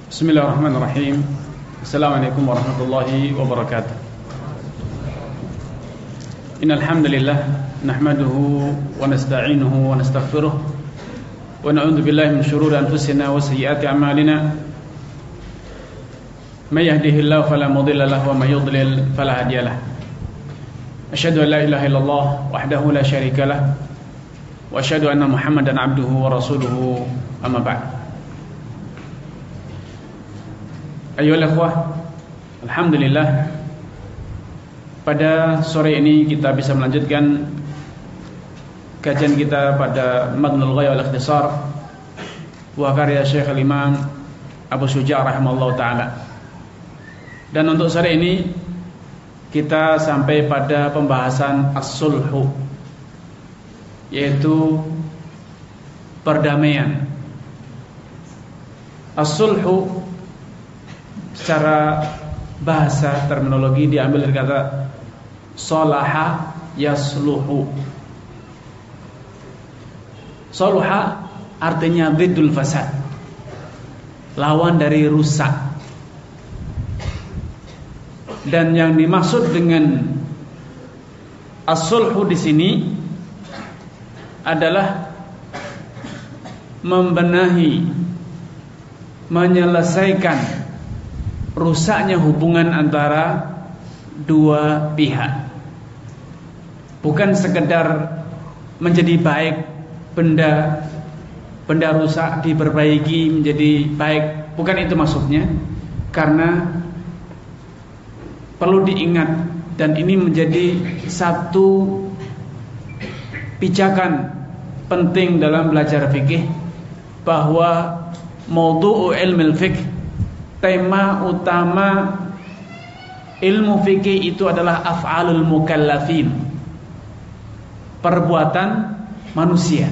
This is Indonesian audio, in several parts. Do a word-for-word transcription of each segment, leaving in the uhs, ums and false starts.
Bismillahirrahmanirrahim. Assalamualaikum warahmatullahi wabarakatuh. Innal hamdalillah nahmaduhu wa nasta'inuhu wa nastaghfiruh wa na'udzu billahi min shururi anfusina wa sayyiati a'malina. May yahdihillahu fala mudilla lahu wa may yudlil fala hadiya lahu. Asyhadu an la ilaha illallah wahdahu la syarika lah wa asyhadu anna Muhammadan abduhu wa rasuluhu, amma ba'd. Ayolah ikhwah, alhamdulillah pada sore ini kita bisa melanjutkan kajian kita pada Madnul Ghaya wal Ikhtisar buah karya Syekh Al-Imam Abu Syuja' rahimahullah ta'ala. Dan untuk sore ini kita sampai pada pembahasan as-sulhu, yaitu perdamaian. As-sulhu secara bahasa terminologi diambil dari kata salaha yasluhu. Salaha artinya ziddul fasad, lawan dari rusak. Dan yang dimaksud dengan as-sulhu di sini adalah membenahi, menyelesaikan rusaknya hubungan antara dua pihak. Bukan sekedar menjadi baik, benda benda rusak diperbaiki menjadi baik, bukan itu maksudnya. Karena perlu diingat, dan ini menjadi satu pijakan penting dalam belajar fikih, bahwa maudhu'u ilmil fiqh, tema utama ilmu fikih itu adalah af'alul mukallafin, perbuatan manusia.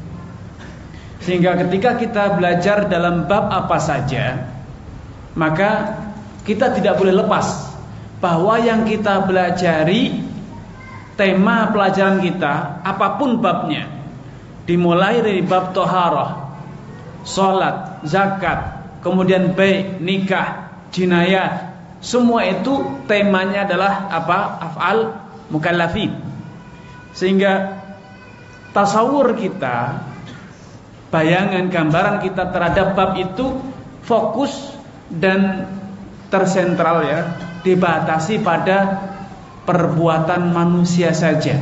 Sehingga ketika kita belajar dalam bab apa saja, maka kita tidak boleh lepas bahwa yang kita pelajari, tema pelajaran kita, apapun babnya, dimulai dari bab toharah, sholat, zakat, kemudian baik, nikah, jinayat, semua itu temanya adalah apa? Af'al mukallafin. Sehingga tasawur kita, bayangan, gambaran kita terhadap bab itu fokus dan tersentral, ya, dibatasi pada perbuatan manusia saja.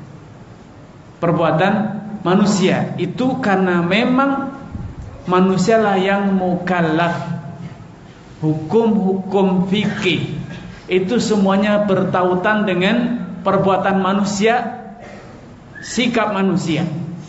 Perbuatan manusia itu karena memang manusialah yang mukallaf. Hukum-hukum fikih itu semuanya bertautan dengan perbuatan manusia, sikap manusia,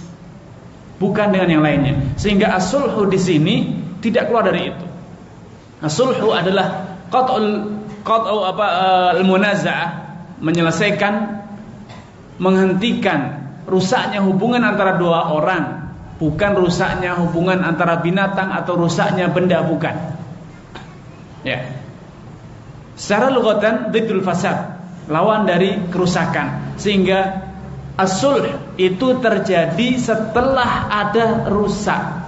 bukan dengan yang lainnya. Sehingga as-sulhu di sini tidak keluar dari itu. As-sulhu adalah qat'ul qat'u apa al-munaza'ah, menyelesaikan, menghentikan rusaknya hubungan antara dua orang. Bukan rusaknya hubungan antara binatang atau rusaknya benda, bukan. Ya. Secara lughatan ziddul fasad, lawan dari kerusakan. Sehingga as-sulh itu terjadi setelah ada rusak,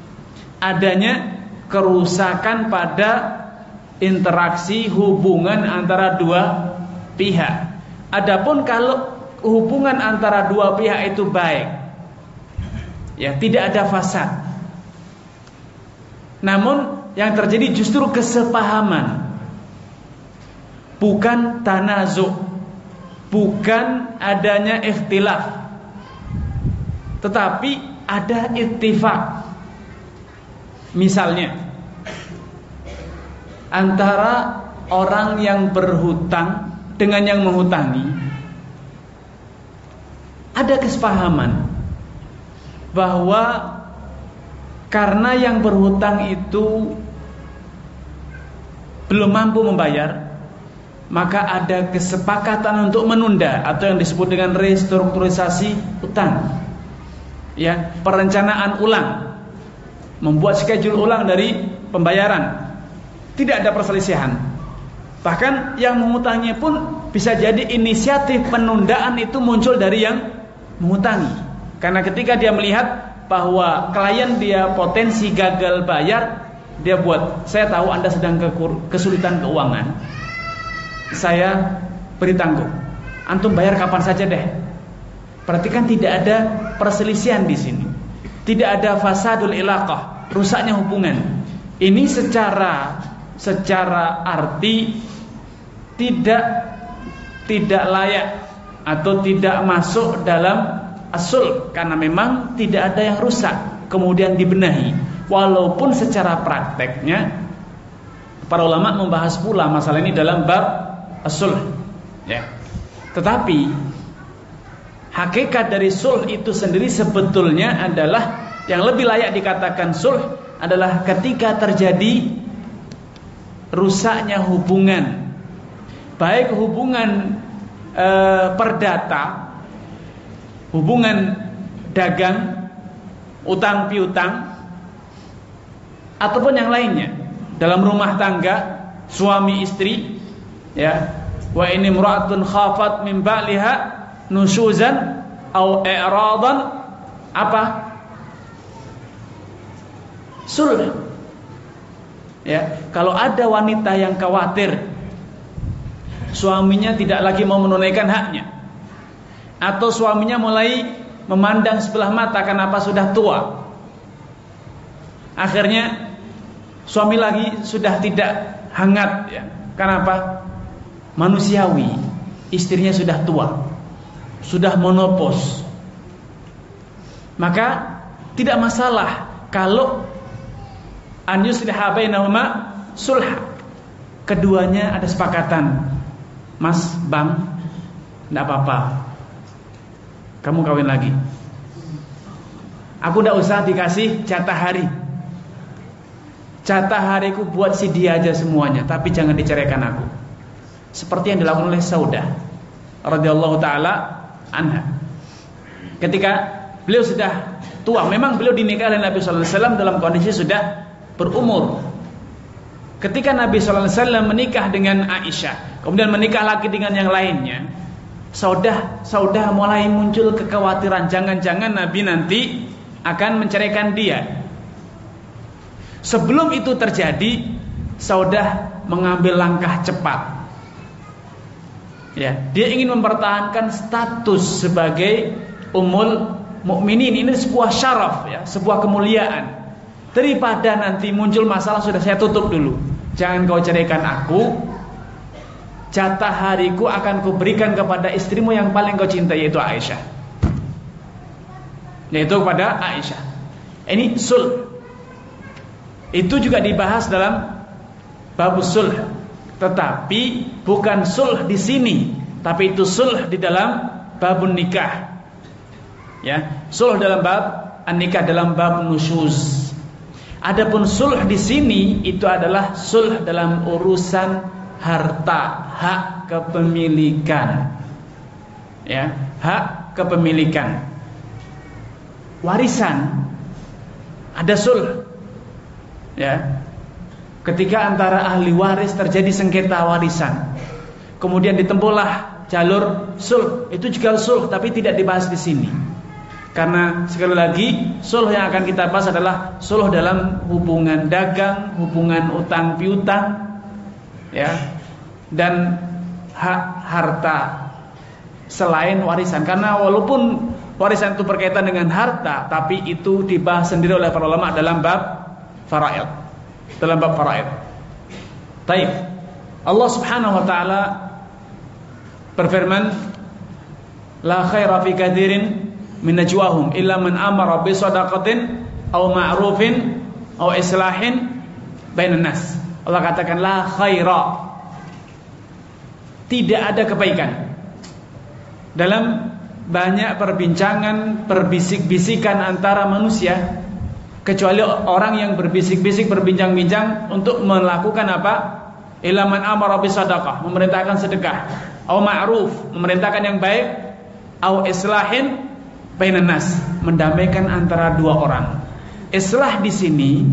adanya kerusakan pada interaksi hubungan antara dua pihak. Adapun kalau hubungan antara dua pihak itu baik, ya, tidak ada fasad, namun yang terjadi justru kesepahaman, bukan tanazu', bukan adanya ikhtilaf, tetapi ada ittifaq. Misalnya antara orang yang berhutang dengan yang menghutangi, ada kesepahaman bahwa karena yang berhutang itu belum mampu membayar, maka ada kesepakatan untuk menunda atau yang disebut dengan restrukturisasi utang, ya, perencanaan ulang, membuat schedule ulang dari pembayaran. Tidak ada perselisihan. Bahkan yang mengutangi pun bisa jadi inisiatif penundaan itu muncul dari yang mengutangi. Karena ketika dia melihat bahwa klien dia potensi gagal bayar, Dia buat, saya tahu Anda sedang kesulitan keuangan, saya beri tanggung, antum bayar kapan saja deh. Berarti kan tidak ada perselisihan di sini, tidak ada fasadul ilaqah, rusaknya hubungan. Ini secara secara arti tidak tidak layak atau tidak masuk dalam asul, karena memang tidak ada yang rusak kemudian dibenahi. Walaupun secara prakteknya para ulama membahas pula masalah ini dalam bab as-sulh, ya. Tetapi hakikat dari sulh itu sendiri sebetulnya adalah yang lebih layak dikatakan sulh adalah ketika terjadi rusaknya hubungan, baik hubungan e, perdata, hubungan dagang, utang piutang, ataupun yang lainnya dalam rumah tangga suami istri, ya. Wa ini imra'atun khafat min ba'liha nusyuzan au i'radan, apa? Sulh. Ya, kalau ada wanita yang khawatir suaminya tidak lagi mau menunaikan haknya, atau suaminya mulai memandang sebelah mata kenapa sudah tua, akhirnya suami lagi sudah tidak hangat, ya. Kenapa? Manusiawi, istrinya sudah tua, sudah menopause. Maka tidak masalah kalau an yusliha bainahuma sulha, keduanya ada sepakatan, Mas, Bang, tidak apa-apa, kamu kawin lagi, aku tidak usah dikasih jatah hari, jatah hariku buat si dia aja semuanya, tapi jangan diceraikan aku. Seperti yang dilakukan oleh Saudah radhiyallahu taala anha. Ketika beliau sudah tua, memang beliau dinikahi oleh Nabi sallallahu alaihi wasallam dalam kondisi sudah berumur. Ketika Nabi sallallahu alaihi wasallam menikah dengan Aisyah, kemudian menikah lagi dengan yang lainnya, Saudah Saudah mulai muncul kekhawatiran, jangan-jangan Nabi nanti akan menceraikan dia. Sebelum itu terjadi, Saudah mengambil langkah cepat. Ya, dia ingin mempertahankan status sebagai ummul mukminin. Ini sebuah syaraf, ya, sebuah kemuliaan. Daripada nanti muncul masalah, sudah saya tutup dulu. Jangan kau ceraikan aku. Jatah hariku akan kuberikan kepada istrimu yang paling kau cintai, yaitu Aisyah. Yaitu kepada Aisyah. Ini sulh. Itu juga dibahas dalam babus sulh. Tetapi bukan sulh di sini, tapi itu sulh di dalam babun nikah. Ya, sulh dalam bab an-nikah, dalam bab nusyuz. Adapun sulh di sini itu adalah sulh dalam urusan harta, hak kepemilikan. Ya, hak kepemilikan. Warisan ada sulh. Ya. Ketika antara ahli waris terjadi sengketa warisan, kemudian ditempuhlah jalur sulh, itu juga sulh, tapi tidak dibahas di sini. Karena sekali lagi sulh yang akan kita bahas adalah sulh dalam hubungan dagang, hubungan utang piutang, ya, dan hak harta selain warisan. Karena walaupun warisan itu berkaitan dengan harta, tapi itu dibahas sendiri oleh para ulama dalam bab faraid. Dalam bab faraid. Baik. Allah Subhanahu wa taala berfirman, la khaira fi katsirin min najwahum illa man amara bi shadaqatin aw ma'rufin aw islahin bainan nas. Allah katakan la khaira. Tidak ada kebaikan dalam banyak perbincangan, perbisik-bisikan antara manusia, kecuali orang yang berbisik-bisik, berbincang-bincang untuk melakukan apa? Ilaman amara bisadaqah, memerintahkan sedekah, au ma'ruf, memerintahkan yang baik, au islahin bainan nas, mendamaikan antara dua orang. Islah di sini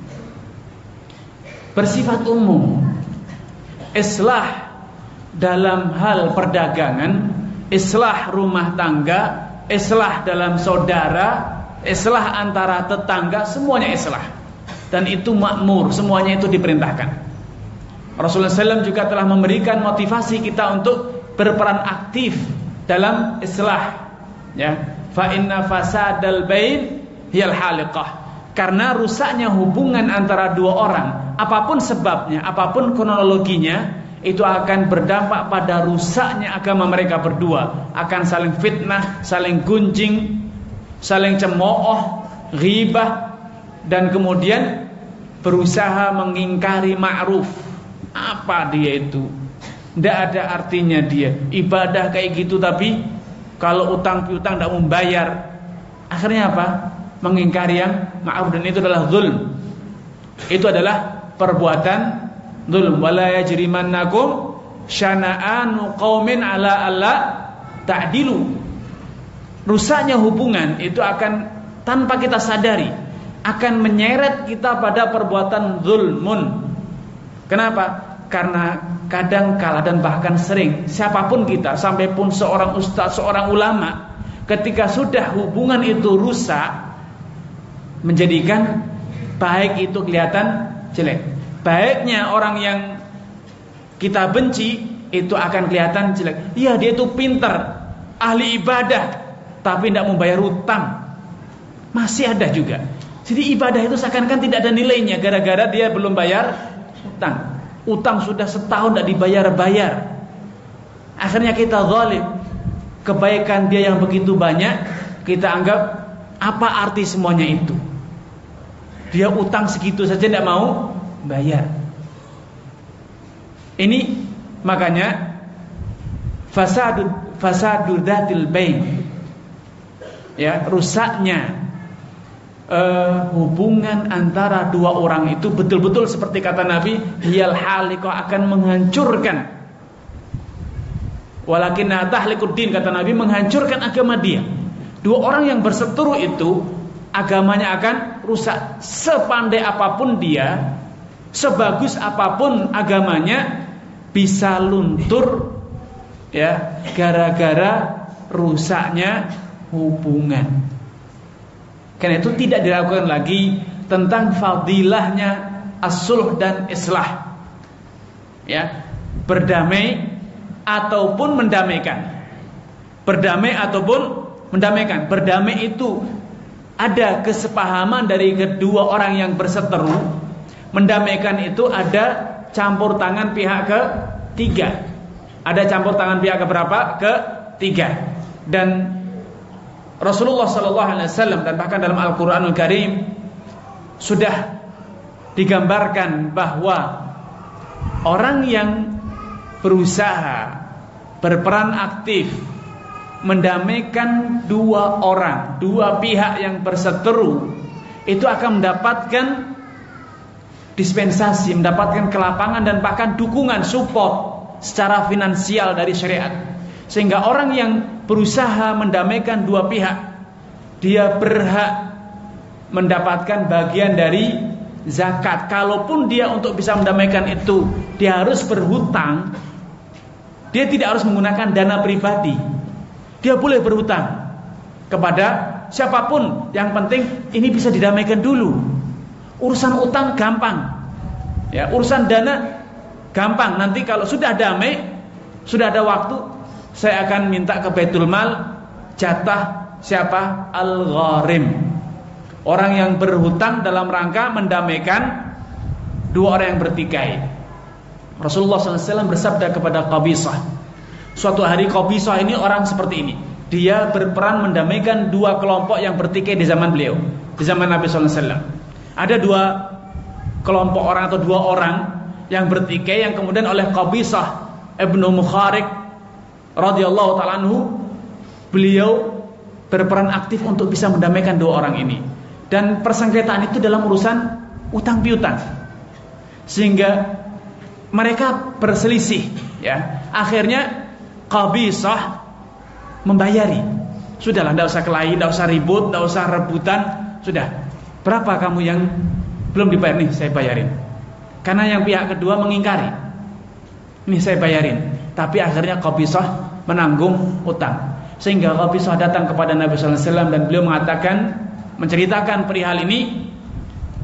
bersifat umum. Islah dalam hal perdagangan, islah rumah tangga, islah dalam saudara, islah antara tetangga, semuanya islah. dan itu makmur, semuanya itu diperintahkan. Rasulullah shallallahu alaihi wasallam juga telah memberikan motivasi kita untuk berperan aktif dalam islah, ya. Fa inna fasadal bain hiyal haliqah. Karena rusaknya hubungan antara dua orang, apapun sebabnya, apapun kronologinya, itu akan berdampak pada rusaknya agama mereka berdua. Akan saling fitnah, saling gunjing, saling cemooh, ghibah, dan kemudian berusaha mengingkari ma'ruf. Apa dia itu? Tidak ada artinya dia. Ibadah kayak gitu, tapi kalau utang piutang tidak membayar, akhirnya apa? Mengingkari yang ma'ruf, dan itu adalah zulm. Itu adalah perbuatan zulm. Wala yajrimannakum syana'anu qaumin ala alla ta'dilu. Rusaknya hubungan itu akan tanpa kita sadari akan menyeret kita pada perbuatan zulmun. Kenapa? Karena kadang kala dan bahkan sering siapapun kita, sampai pun seorang ustaz, seorang ulama, ketika sudah hubungan itu rusak, menjadikan baik itu kelihatan jelek. Baiknya orang yang kita benci itu akan kelihatan jelek. Iya, dia itu pintar, ahli ibadah, tapi tidak membayar hutang. Masih ada juga. Jadi ibadah itu seakan-akan tidak ada nilainya gara-gara dia belum bayar hutang. Utang sudah setahun tidak dibayar-bayar. Akhirnya kita zalim. Kebaikan dia yang begitu banyak, kita anggap apa arti semuanya itu? Dia utang segitu saja tidak mau bayar. Ini makanya fasadud fasadud dzatil bain. Ya, rusaknya Uh, hubungan antara dua orang itu betul-betul seperti kata Nabi, hiyal haliqah, akan menghancurkan. Walakinna tahlikuddin, kata Nabi, menghancurkan agama dia. Dua orang yang berseteru itu agamanya akan rusak. Sepandai apapun dia, sebagus apapun agamanya, bisa luntur, ya, gara-gara rusaknya hubungan. Karena itu tidak dilakukan lagi tentang fadilahnya as-sulh dan islah, ya, berdamai ataupun mendamaikan. Berdamai ataupun mendamaikan. Berdamai itu ada kesepahaman dari kedua orang yang berseteru. Mendamaikan itu ada campur tangan pihak ketiga. Ada campur tangan pihak keberapa? Ketiga. Dan Rasulullah sallallahu alaihi wasallam dan bahkan dalam Al-Qur'anul Karim sudah digambarkan bahwa orang yang berusaha berperan aktif mendamaikan dua orang, dua pihak yang berseteru, itu akan mendapatkan dispensasi, mendapatkan kelapangan dan bahkan dukungan, support secara finansial dari syariat. Sehingga orang yang berusaha mendamaikan dua pihak, dia berhak mendapatkan bagian dari zakat. Kalaupun dia untuk bisa mendamaikan itu dia harus berhutang, dia tidak harus menggunakan dana pribadi. Dia boleh berhutang kepada siapapun. Yang penting ini bisa didamaikan dulu. Urusan utang gampang, ya, urusan dana gampang. Nanti kalau sudah damai, sudah ada waktu, saya akan minta ke Baitul Mal jatah siapa? Al-gharim. Orang yang berhutang dalam rangka mendamaikan dua orang yang bertikai. Rasulullah sallallahu alaihi wasallam bersabda kepada Qabisah. Suatu hari Qabisah ini orang seperti ini. Dia berperan mendamaikan dua kelompok yang bertikai di zaman beliau, di zaman Nabi sallallahu alaihi wasallam. Ada dua kelompok orang atau dua orang yang bertikai yang kemudian oleh Qabisah Ibnu Mukharik radhiyallahu ta'ala anhu, beliau berperan aktif untuk bisa mendamaikan dua orang ini. Dan persengketaan itu dalam urusan utang piutang, sehingga mereka berselisih, ya. Akhirnya Qabisah membayari. Sudahlah, tidak usah kelahi, tidak usah ribut, tidak usah rebutan. Sudah, berapa kamu yang belum dibayar? Nih saya bayarin. Karena yang pihak kedua mengingkari, ini saya bayarin. Tapi akhirnya Qabisah menanggung utang. Sehingga Qabisah datang kepada Nabi sallallahu alaihi wasallam dan beliau mengatakan, menceritakan perihal ini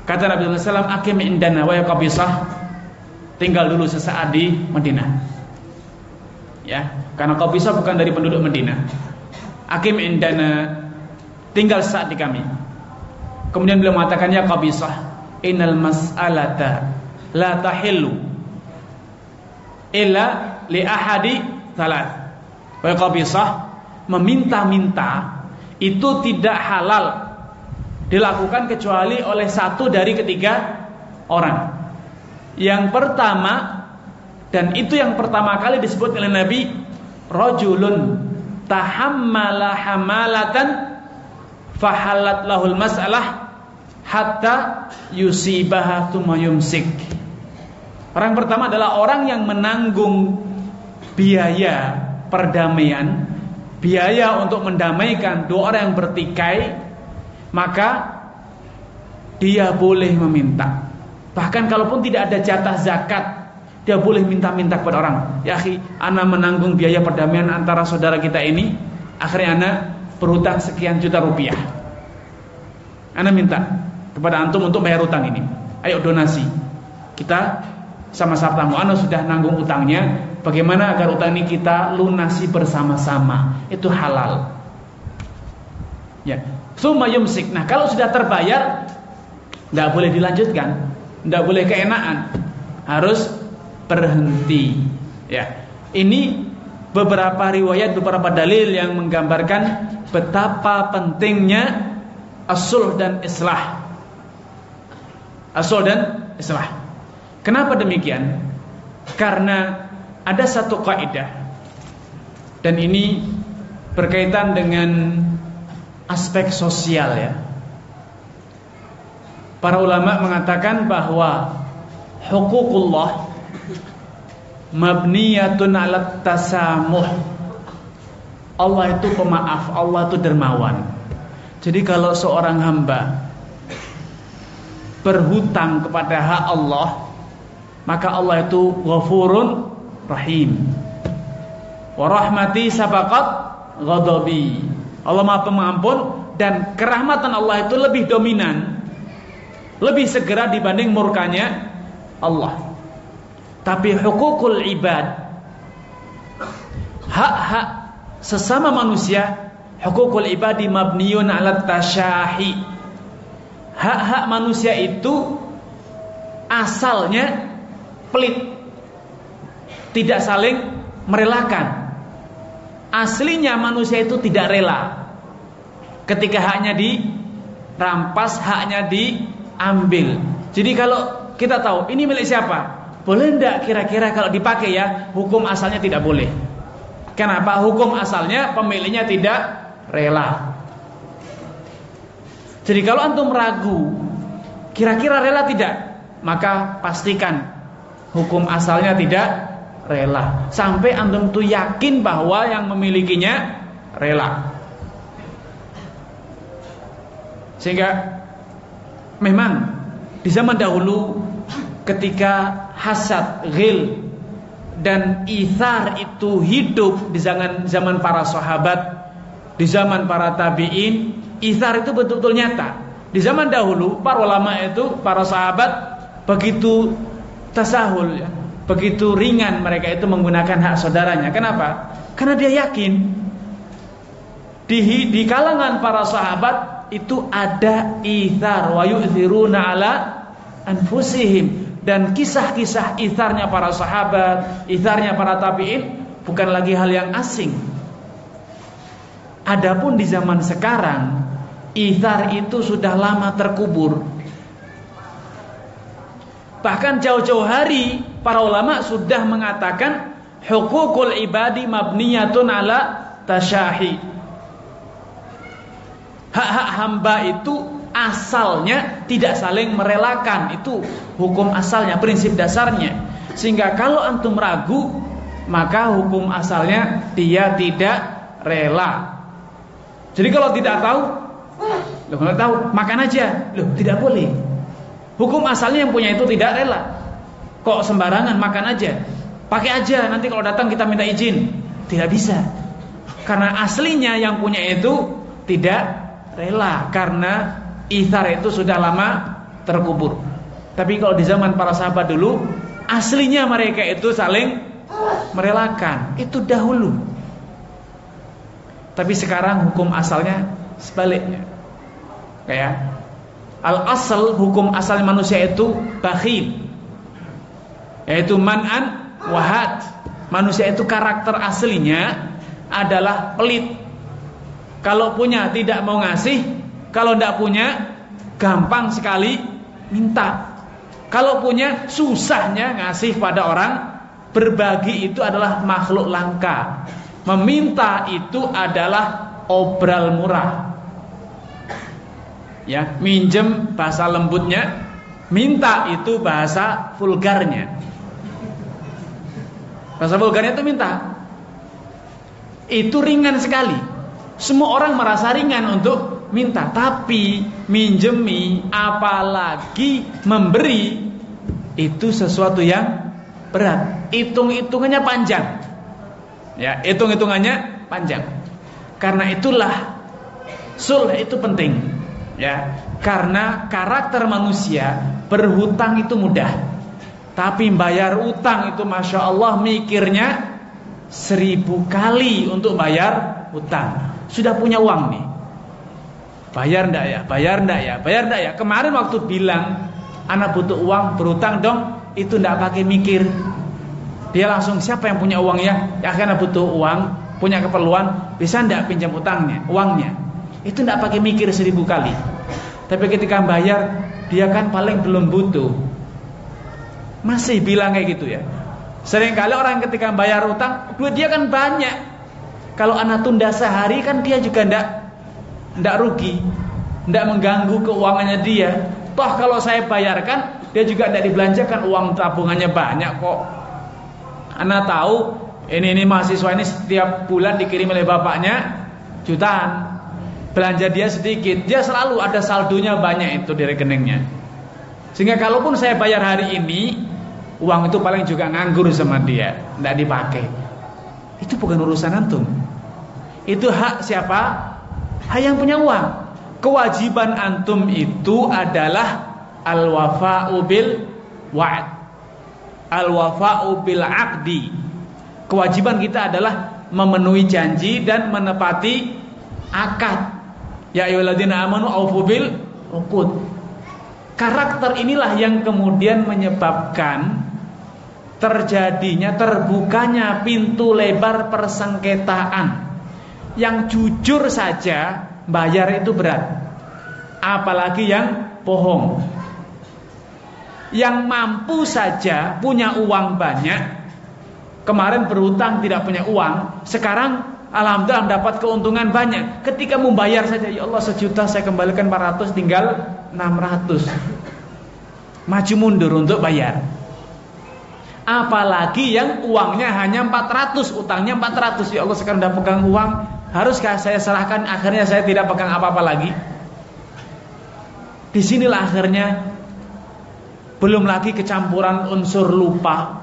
Kata Nabi sallallahu alaihi wasallam, "Aqim indana wa ya Qabisah." Tinggal dulu sesaat di Madinah. Ya, karena Qabisah bukan dari penduduk Madinah. "Aqim indana." Tinggal sesaat di kami. Kemudian beliau mengatakan, "Ya Qabisah, innal mas'alata la tahillu illa li ahadi thalath." Wa Qabisah, meminta-minta itu tidak halal dilakukan kecuali oleh satu dari ketiga orang. Yang pertama, dan itu yang pertama kali disebut oleh Nabi, rajulun tahammala hamalatan fahalat lahul mas'alah hatta yusibaha thumma yumsik. Orang pertama adalah orang yang menanggung biaya perdamaian, biaya untuk mendamaikan dua orang yang bertikai, maka dia boleh meminta. Bahkan kalaupun tidak ada jatah zakat, dia boleh minta-minta kepada orang. Ya akhi, ana menanggung biaya perdamaian antara saudara kita ini, akhirnya ana berhutang sekian juta rupiah. Ana minta kepada antum untuk bayar hutang ini. Ayo donasi. Kita sama-sama tanggung. Ana sudah nanggung utangnya. Bagaimana agar utang ini kita lunasi bersama-sama? Itu halal. Ya. Tsumma yumsik. Nah, kalau sudah terbayar, tidak boleh dilanjutkan, tidak boleh keenaan, harus berhenti. Ya. Ini beberapa riwayat, beberapa dalil yang menggambarkan betapa pentingnya as-sulh dan islah. As-sulh dan islah. Kenapa demikian? Karena ada satu kaidah, dan ini berkaitan dengan aspek sosial ya. Para ulama mengatakan bahwa huququllah mabniyatun 'alat tasamuh. Allah itu pemaaf, Allah itu dermawan. Jadi kalau seorang hamba berhutang kepada hak Allah, maka Allah itu Ghafurun Rahim. Wa rahmati sabaqat ghadabi. Allah Maha Pengampun, dan kerahmatan Allah itu lebih dominan, lebih segera dibanding murkanya Allah. Tapi hukukul ibad, hak-hak sesama manusia, hukukul ibadi mabniyun 'ala tasyahi. Hak-hak manusia itu asalnya pelit, tidak saling merelakan. Aslinya manusia itu tidak rela ketika haknya dirampas, haknya diambil. Jadi kalau kita tahu ini milik siapa, boleh enggak kira-kira kalau dipakai ya? Hukum asalnya tidak boleh. Kenapa? Hukum asalnya pemiliknya tidak rela. Jadi kalau antum ragu kira-kira rela tidak, maka pastikan hukum asalnya tidak rela, sampai antum tuh yakin bahwa yang memilikinya rela. Sehingga memang di zaman dahulu ketika hasad, ghil dan ithar itu hidup di zaman zaman para sahabat, di zaman para tabi'in, ithar itu betul-betul nyata. Di zaman dahulu para ulama itu, para sahabat begitu tasahul ya, begitu ringan mereka itu menggunakan hak saudaranya. Kenapa? Karena dia yakin di, di kalangan para sahabat itu ada ithar, wa yu'thiruna ala anfusihim. Dan kisah-kisah itharnya para sahabat, itharnya para tabi'in bukan lagi hal yang asing. Adapun di zaman sekarang, ithar itu sudah lama terkubur. Bahkan jauh-jauh hari para ulama sudah mengatakan hukukul ibadi mabniyatun ala tasyahi. Hak-hak hamba itu asalnya tidak saling merelakan. Itu hukum asalnya, prinsip dasarnya. Sehingga kalau antum ragu, maka hukum asalnya dia tidak rela. Jadi kalau tidak tahu, loh kalau tahu makan aja, loh tidak boleh. Hukum asalnya yang punya itu tidak rela. Kok sembarangan makan aja, pakai aja, nanti kalau datang kita minta izin. Tidak bisa. Karena aslinya yang punya itu tidak rela, karena ithar itu sudah lama terkubur. Tapi kalau di zaman para sahabat dulu, aslinya mereka itu saling merelakan. Itu dahulu. Tapi sekarang hukum asalnya sebaliknya. Kayak al-asal, hukum asal manusia itu bakhil, yaitu man'an wahad. Manusia itu karakter aslinya adalah pelit. Kalau punya tidak mau ngasih, kalau tidak punya gampang sekali minta. Kalau punya susahnya ngasih pada orang. Berbagi itu adalah makhluk langka. Meminta itu adalah obral murah. Ya, minjem bahasa lembutnya, minta itu bahasa vulgarnya. Bahasa vulgarnya itu minta. Itu ringan sekali. Semua orang merasa ringan untuk minta. Tapi minjemi apalagi memberi itu sesuatu yang berat. Hitung-hitungannya panjang. Ya, hitung-hitungannya panjang. Karena itulah sulh itu penting. Ya, karena karakter manusia berhutang itu mudah. Tapi bayar utang itu Masya Allah mikirnya seribu kali untuk bayar utang. Sudah punya uang nih, bayar ndak ya, bayar ndak ya, bayar ndak ya. Kemarin waktu bilang anak butuh uang, berutang dong, itu ndak pakai mikir. Dia langsung, siapa yang punya uang ya? Ya karena butuh uang, punya keperluan, bisa ndak pinjam utangnya, uangnya. Itu ndak pakai mikir seribu kali. Tapi ketika bayar, dia kan paling belum butuh, masih bilang kayak gitu ya. Seringkali orang ketika bayar utang, duit dia kan banyak. Kalau anak tunda sehari kan dia juga ndak ndak rugi, ndak mengganggu keuangannya dia. Toh kalau saya bayarkan, dia juga ndak dibelanjakan, uang tabungannya banyak kok. Anak tahu ini ini mahasiswa ini setiap bulan dikirim oleh bapaknya jutaan. Belanja dia sedikit, dia selalu ada saldonya banyak itu di rekeningnya. Sehingga kalaupun saya bayar hari ini, uang itu paling juga nganggur sama dia, tidak dipakai. Itu bukan urusan antum. Itu hak siapa? Hak yang punya uang. Kewajiban antum itu adalah al-wafa'u bil wa'd, al-wafa'u bil 'aqdi. Kewajiban kita adalah memenuhi janji dan menepati akad. Ya ayyuhalladzina amanu aufu bil uqud. Karakter inilah yang kemudian menyebabkan terjadinya, terbukanya pintu lebar persengketaan. Yang jujur saja bayar itu berat, apalagi yang bohong. Yang mampu saja punya uang banyak, kemarin berhutang tidak punya uang, sekarang alhamdulillah dapat keuntungan banyak. Ketika membayar saja, ya Allah sejuta saya kembalikan empat ratus, tinggal enam ratus. Maju mundur untuk bayar. Apalagi yang uangnya hanya empat ratus, utangnya empat ratus. Ya Allah sekarang udah pegang uang, haruskah saya serahkan? Akhirnya saya tidak pegang apa-apa lagi. Disinilah akhirnya, belum lagi kecampuran unsur lupa,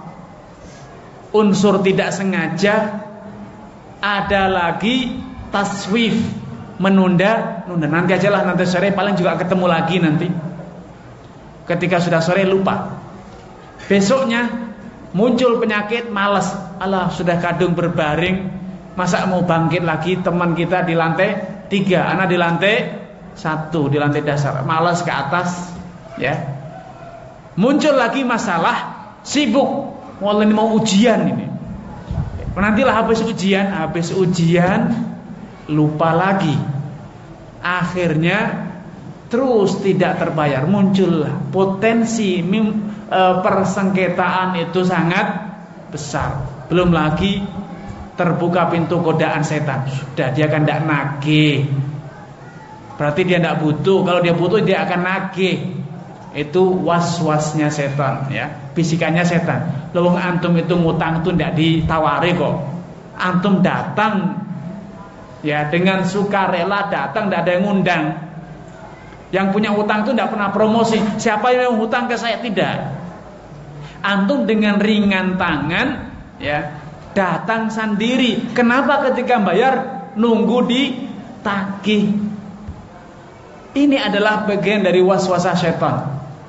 unsur tidak sengaja, ada lagi taswif, menunda, nunda nanti aja lah, nanti sore paling juga ketemu lagi nanti. Ketika sudah sore lupa, besoknya muncul penyakit malas. Alah sudah kadung berbaring, masa mau bangkit lagi? Teman kita di lantai tiga, anak di lantai satu, di lantai dasar, malas ke atas ya. Muncul lagi masalah, sibuk, mulai mau ujian ini. Nantilah habis ujian, habis ujian lupa lagi. Akhirnya terus tidak terbayar. Muncul potensi mim, e, persengketaan itu sangat besar. Belum lagi terbuka pintu godaan setan. Sudah dia kan tidak nagih, berarti dia tidak butuh. Kalau dia butuh dia akan nagih. Itu was-wasnya setan ya, bisikannya setan. Lawang antum itu ngutang itu tidak ditawari kok. Antum datang ya dengan sukarela datang, tidak ada yang ngundang. Yang punya hutang itu tidak pernah promosi, siapa yang hutang ke saya, tidak. Antum dengan ringan tangan ya datang sendiri. Kenapa ketika bayar nunggu ditagih? Ini adalah bagian dari waswasah setan.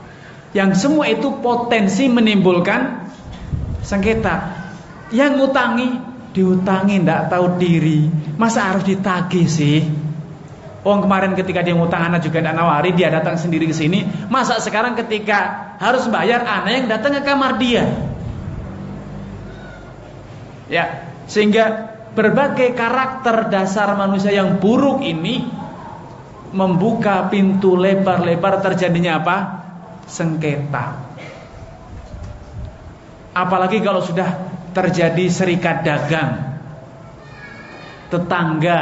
Yang semua itu potensi menimbulkan sengketa. Yang ngutangi diutangi ndak tahu diri, masa harus ditagih sih? Oh, kemarin ketika dia ngutang anak juga ndak nawari, dia datang sendiri ke sini. Masa sekarang ketika harus bayar, anak yang datang ke kamar dia? Ya, sehingga berbagai karakter dasar manusia yang buruk ini membuka pintu lebar-lebar terjadinya apa? Sengketa. Apalagi kalau sudah terjadi serikat dagang, tetangga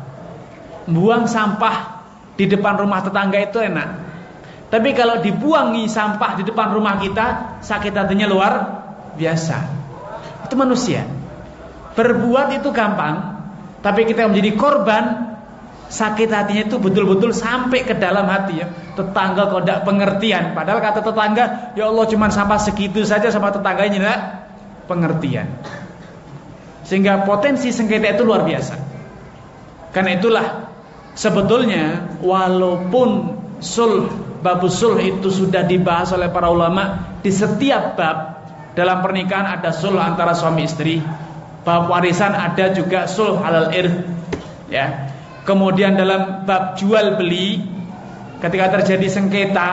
buang sampah di depan rumah tetangga itu enak. Tapi kalau dibuangi sampah di depan rumah kita, sakit hatinya luar biasa. Itu manusia. Berbuat itu gampang, tapi kita menjadi korban, sakit hatinya itu betul-betul sampai ke dalam hati ya. Tetangga kok tidak pengertian, padahal kata tetangga, ya Allah cuma sampah segitu saja, sama tetangganya tidak pengertian. Sehingga potensi sengketa itu luar biasa. Karena itulah sebetulnya walaupun sulh, bab sulh itu sudah dibahas oleh para ulama di setiap bab. Dalam pernikahan ada sulh antara suami istri, bab warisan ada juga sulh halal irth, ya. Kemudian dalam bab jual beli, ketika terjadi sengketa,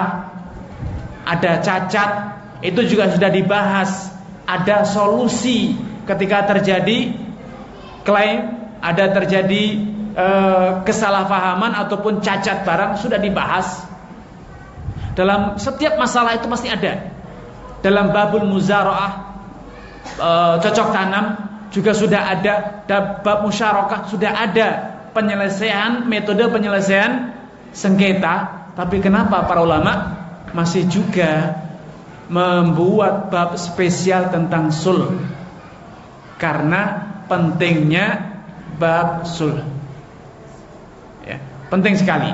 ada cacat, itu juga sudah dibahas. Ada solusi ketika terjadi klaim, ada terjadi e, kesalahpahaman ataupun cacat barang, sudah dibahas. Dalam setiap masalah itu pasti ada. Dalam babul muzaraah, e, cocok tanam juga sudah ada. Dalam bab musyarakah sudah ada penyelesaian, metode penyelesaian sengketa. Tapi kenapa para ulama masih juga membuat bab spesial tentang sulh? Karena pentingnya bab sulh, ya, penting sekali.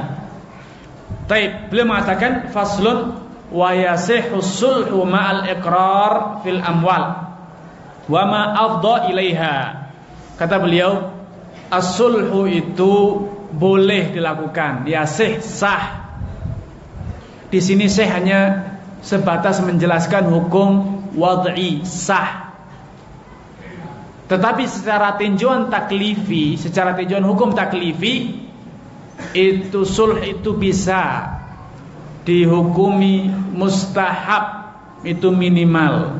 Taib, beliau mengatakan faslun wa yasihhu sulhu ma'al iqrar fil amwal wa ma afdha ilaiha. Kata beliau, as-sulhu itu boleh dilakukan, yasih, sah. Di sini saya hanya sebatas menjelaskan hukum wad'i, sah. Tetapi secara tinjauan taklifi, secara tinjauan hukum taklifi, itu sulh itu bisa dihukumi mustahab, itu minimal.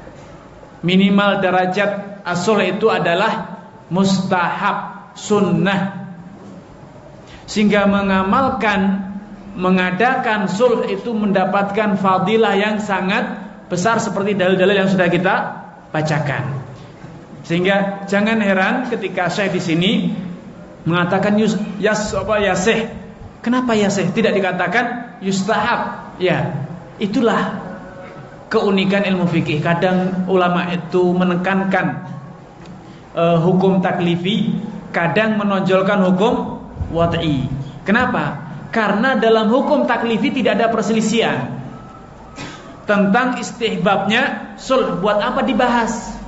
Minimal derajat as-sulh itu adalah mustahab, sunnah. Sehingga mengamalkan, mengadakan sulh itu mendapatkan fadilah yang sangat besar seperti dalil-dalil yang sudah kita bacakan. Sehingga jangan heran ketika Syekh di sini mengatakan yus, yas apa yasih. Kenapa yasih? Tidak dikatakan yustahab. Ya, itulah keunikan ilmu fikih. Kadang ulama itu menekankan uh, hukum taklifi, kadang menonjolkan hukum wad'i. Kenapa? Karena dalam hukum taklifi tidak ada perselisihan tentang istihbabnya sulh. Buat apa dibahas?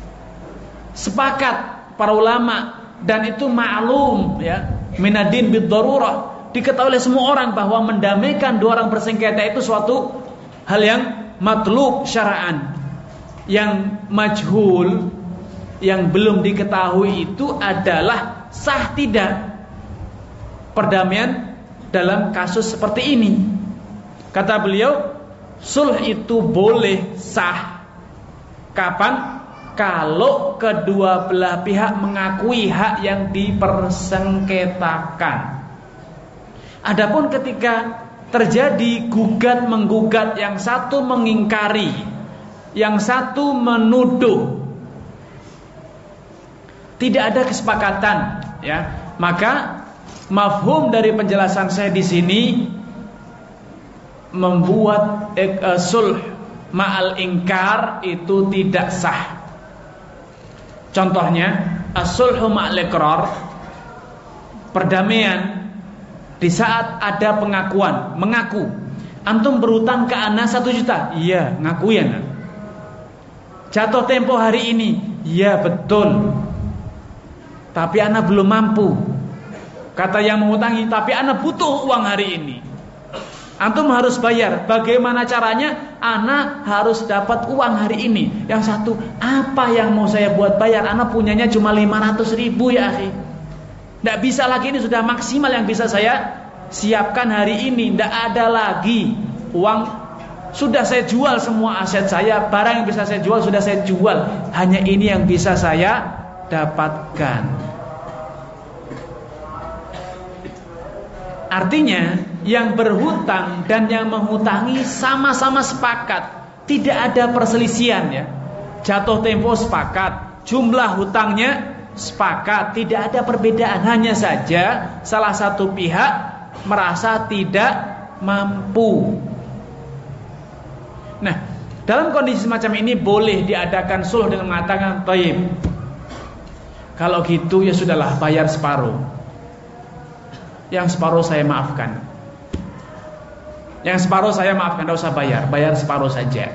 Sepakat para ulama, dan itu ma'lum, ya, minadin bid-darurah, diketahui oleh semua orang bahwa mendamaikan dua orang bersengketa itu suatu hal yang matlub syara'an. Yang majhul, yang belum diketahui itu adalah sah tidak perdamaian dalam kasus seperti ini. Kata beliau, sulh itu boleh sah kapan? Kalau kedua belah pihak mengakui hak yang dipersengketakan. Adapun ketika terjadi gugat menggugat, yang satu mengingkari, yang satu menuduh, tidak ada kesepakatan, ya, maka mafhum dari penjelasan saya di sini membuat eh, sulh ma'al ingkar itu tidak sah. Contohnya as-sulhu ma'al iqrar, perdamaian di saat ada pengakuan, mengaku antum berutang ke ana satu juta, iya ngaku ya nak. Jatuh tempo hari ini, iya betul, tapi ana belum mampu. Kata yang mengutangi, tapi ana butuh uang hari ini. Antum harus bayar. Bagaimana caranya? Ana harus dapat uang hari ini. Yang satu, apa yang mau saya buat bayar? Ana punyanya cuma lima ratus ribu ya akhi. Tidak bisa lagi, ini sudah maksimal yang bisa saya siapkan hari ini. Tidak ada lagi uang. Sudah saya jual semua aset saya. Barang yang bisa saya jual sudah saya jual. Hanya ini yang bisa saya dapatkan. Artinya yang berhutang dan yang menghutangi sama-sama sepakat, tidak ada perselisihan ya. Jatuh tempo sepakat, jumlah hutangnya sepakat, tidak ada perbedaan. Hanya saja salah satu pihak merasa tidak mampu. Nah, dalam kondisi semacam ini boleh diadakan sulh dengan mengatakan, "Thayyib, kalau gitu ya sudahlah, bayar separuh. Yang separuh saya maafkan. Yang separuh saya maafkan, tidak usah bayar, bayar separuh saja."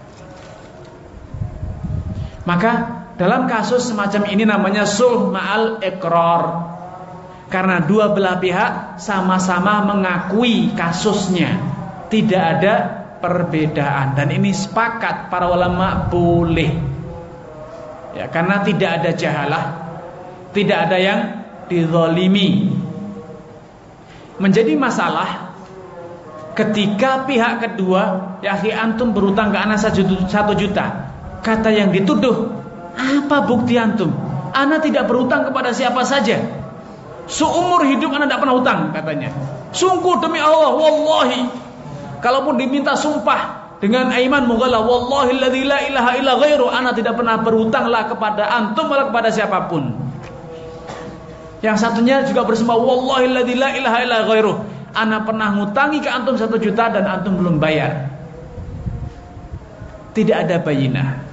Maka dalam kasus semacam ini namanya sulh ma'al iqrar. Karena dua belah pihak sama-sama mengakui kasusnya, tidak ada perbedaan, dan ini sepakat para ulama boleh. Ya, karena tidak ada jahalah, tidak ada yang dizalimi. Menjadi masalah ketika pihak kedua, ya akhi, antum berutang ke ana satu juta. Kata yang dituduh, apa bukti antum? Ana tidak berutang kepada siapa saja. Seumur hidup ana tidak pernah hutang, katanya. Sungguh demi Allah, wallahi. Kalaupun diminta sumpah dengan aiman mughallah, wallahi alladzi la ilaha illa ghairu, ana tidak pernah berhutanglah kepada antum wala kepada siapapun. Yang satunya juga bersumpah, wallahi alladzi la ilaha illa ghairuh, ana pernah ngutangi ke antum satu juta dan antum belum bayar. Tidak ada bayinah.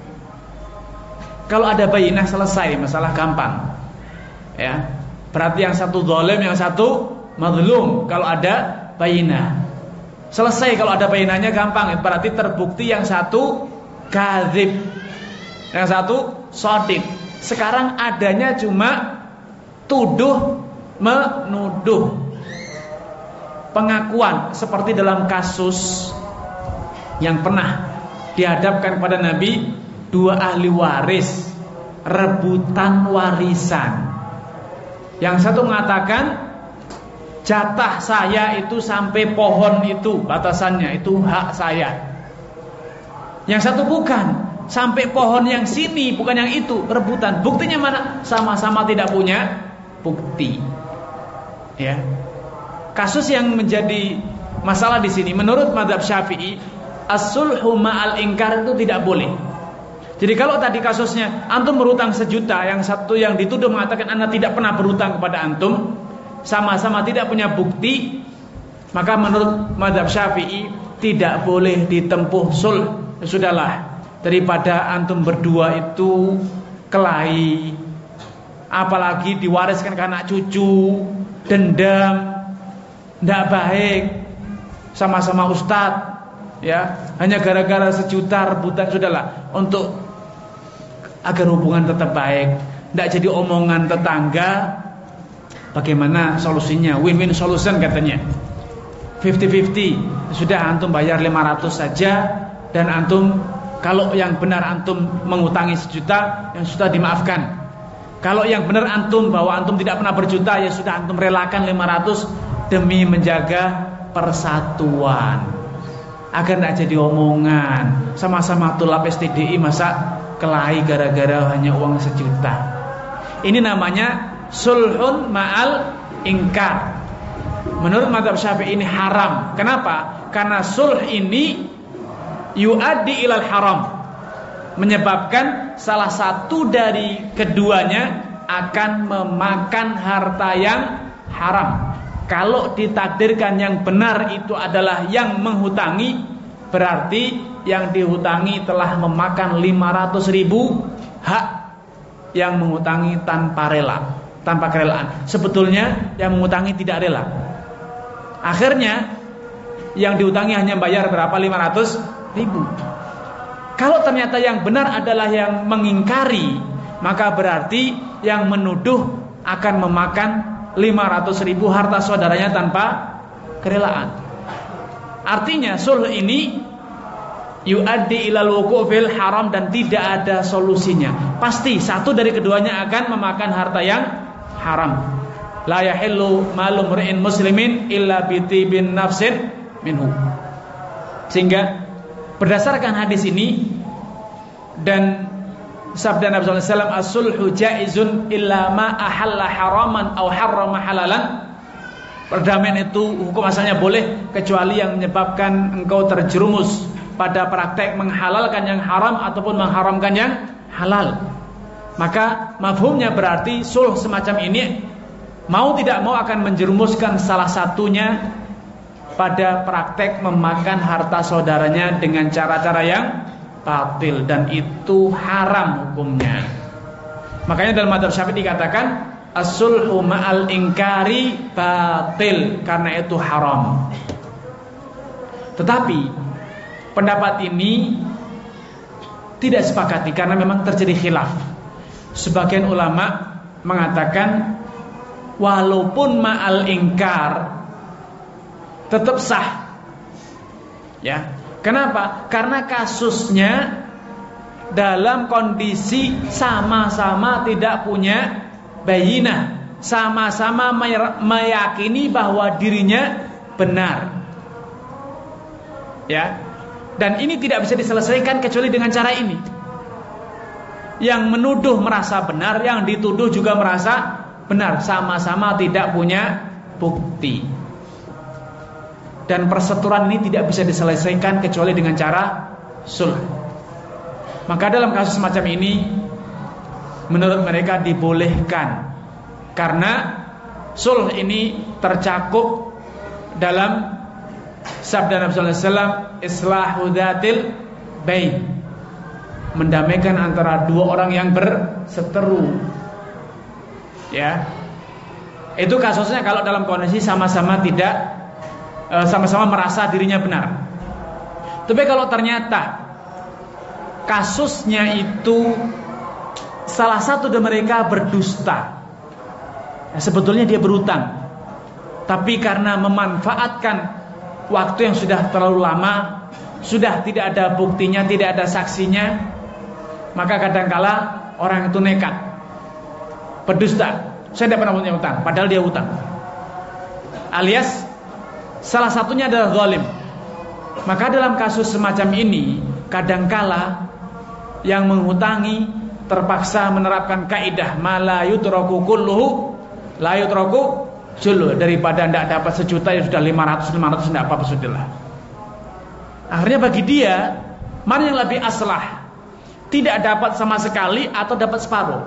Kalau ada bayinah selesai, masalah gampang. Ya. Berarti yang satu zalim, yang satu mazlum. Kalau ada bayinah, selesai. Kalau ada bayinahnya gampang. Berarti terbukti yang satu kadzib, yang satu shadiq. Sekarang adanya cuma tuduh menuduh, pengakuan, seperti dalam kasus yang pernah dihadapkan kepada Nabi, dua ahli waris rebutan warisan. Yang satu mengatakan jatah saya itu sampai pohon itu batasannya, itu hak saya. Yang satu bukan, sampai pohon yang sini, bukan yang itu, rebutan. Buktinya mana? Sama-sama tidak punya bukti. Ya. Kasus yang menjadi masalah di sini menurut mazhab Syafi'i, as-sulhu ma'al ingkar itu tidak boleh. Jadi kalau tadi kasusnya antum berutang sejuta, yang satu yang dituduh mengatakan anda tidak pernah berutang kepada antum, sama-sama tidak punya bukti, maka menurut mazhab Syafi'i tidak boleh ditempuh sulh. Sudahlah, daripada antum berdua itu kelahi, apalagi diwariskan ke anak cucu, dendam, tidak baik, sama-sama ustadz, ya, hanya gara-gara sejuta rebutan. Sudahlah, untuk agar hubungan tetap baik, tidak jadi omongan tetangga, bagaimana solusinya? Win-win solution katanya, fifty fifty. Sudah, antum bayar lima ratus saja, dan antum, kalau yang benar antum mengutangi sejuta, yang sudah dimaafkan. Kalau yang benar antum bahwa antum tidak pernah berjuta, ya sudah, antum relakan lima ratus demi menjaga persatuan, agar tidak jadi omongan. Sama-sama tulab S T D I, masa kelahi gara-gara hanya uang sejuta. Ini namanya sulhun ma'al ingkar. Menurut mazhab Syafi'i ini haram. Kenapa? Karena sulh ini yu'addi ilal haram, menyebabkan salah satu dari keduanya akan memakan harta yang haram. Kalau ditakdirkan yang benar itu adalah yang menghutangi, berarti yang dihutangi telah memakan lima ratus ribu hak yang menghutangi tanpa rela, tanpa kerelaan. Sebetulnya yang menghutangi tidak rela. Akhirnya yang dihutangi hanya bayar berapa? lima ratus ribu. Kalau ternyata yang benar adalah yang mengingkari, maka berarti yang menuduh akan memakan lima ratus ribu harta saudaranya tanpa kerelaan. Artinya sulh ini yuaddi ilal wuqu' fil haram dan tidak ada solusinya. Pasti satu dari keduanya akan memakan harta yang haram. La yahillu malu mri'in muslimin illa bi tibin nafsin minhu. Sehingga berdasarkan hadis ini dan sabda Nabi sallallahu alaihi wasallam, as-sulhu jaizun illa ma ahalla haraman aw harrama halalan. Perdamaian itu hukum asalnya boleh kecuali yang menyebabkan engkau terjerumus pada praktek menghalalkan yang haram ataupun mengharamkan yang halal. Maka mafhumnya berarti sulh semacam ini mau tidak mau akan menjerumuskan salah satunya pada praktek memakan harta saudaranya dengan cara-cara yang batil, dan itu haram hukumnya. Makanya dalam madzhab Syafi'i dikatakan as-sulhu ma'al ingkari batil, karena itu haram. Tetapi pendapat ini tidak sepakati karena memang terjadi khilaf. Sebagian ulama mengatakan walaupun ma'al ingkar tetap sah. Ya. Kenapa? Karena kasusnya dalam kondisi sama-sama tidak punya bayinah, sama-sama meyakini bahwa dirinya benar. Ya. Dan ini tidak bisa diselesaikan kecuali dengan cara ini. Yang menuduh merasa benar, yang dituduh juga merasa benar, sama-sama tidak punya bukti. Dan perseturuan ini tidak bisa diselesaikan kecuali dengan cara sulh. Maka dalam kasus semacam ini menurut mereka dibolehkan, karena sulh ini tercakup dalam sabda Nabi sallallahu alaihi wasallam, islahu dzatil bain, mendamaikan antara dua orang yang berseteru. Ya. Itu kasusnya kalau dalam kondisi sama-sama tidak sama-sama merasa dirinya benar. Tapi kalau ternyata kasusnya itu salah satu dari mereka berdusta, ya, sebetulnya dia berutang, tapi karena memanfaatkan waktu yang sudah terlalu lama, sudah tidak ada buktinya, tidak ada saksinya, maka kadangkala orang itu nekat berdusta. Saya tidak pernah punya utang, padahal dia utang. Alias salah satunya adalah zalim. Maka dalam kasus semacam ini kadangkala yang menghutangi terpaksa menerapkan kaidah mala yutraku kulluhu la yutraku jullu, daripada tidak dapat sejuta ya sudah lima ratus lima ratus tidak apa-apa sudahlah. Akhirnya bagi dia mana yang lebih aslah, tidak dapat sama sekali atau dapat separuh.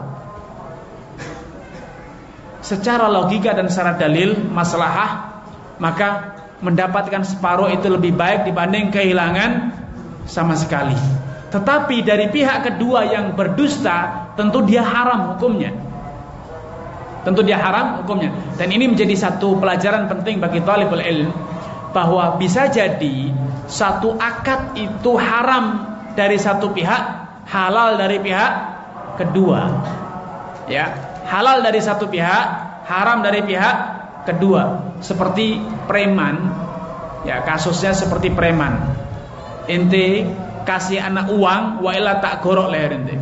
Secara logika dan secara dalil maslahah, maka mendapatkan separuh itu lebih baik dibanding kehilangan sama sekali. Tetapi dari pihak kedua yang berdusta, tentu dia haram hukumnya. Tentu dia haram hukumnya. Dan ini menjadi satu pelajaran penting bagi talibul ilm, bahwa bisa jadi satu akad itu haram dari satu pihak, halal dari pihak kedua. Ya, halal dari satu pihak, haram dari pihak kedua. Seperti preman, ya, kasusnya seperti preman. Ente kasih anak uang, wa illa tak gorok leher ente.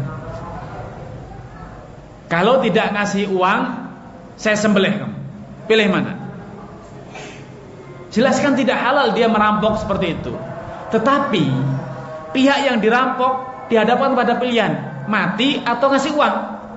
Kalau tidak ngasih uang, saya sembelih kamu. Pilih mana? Jelaskan tidak halal dia merampok seperti itu. Tetapi pihak yang dirampok dihadapkan pada pilihan, mati atau ngasih uang.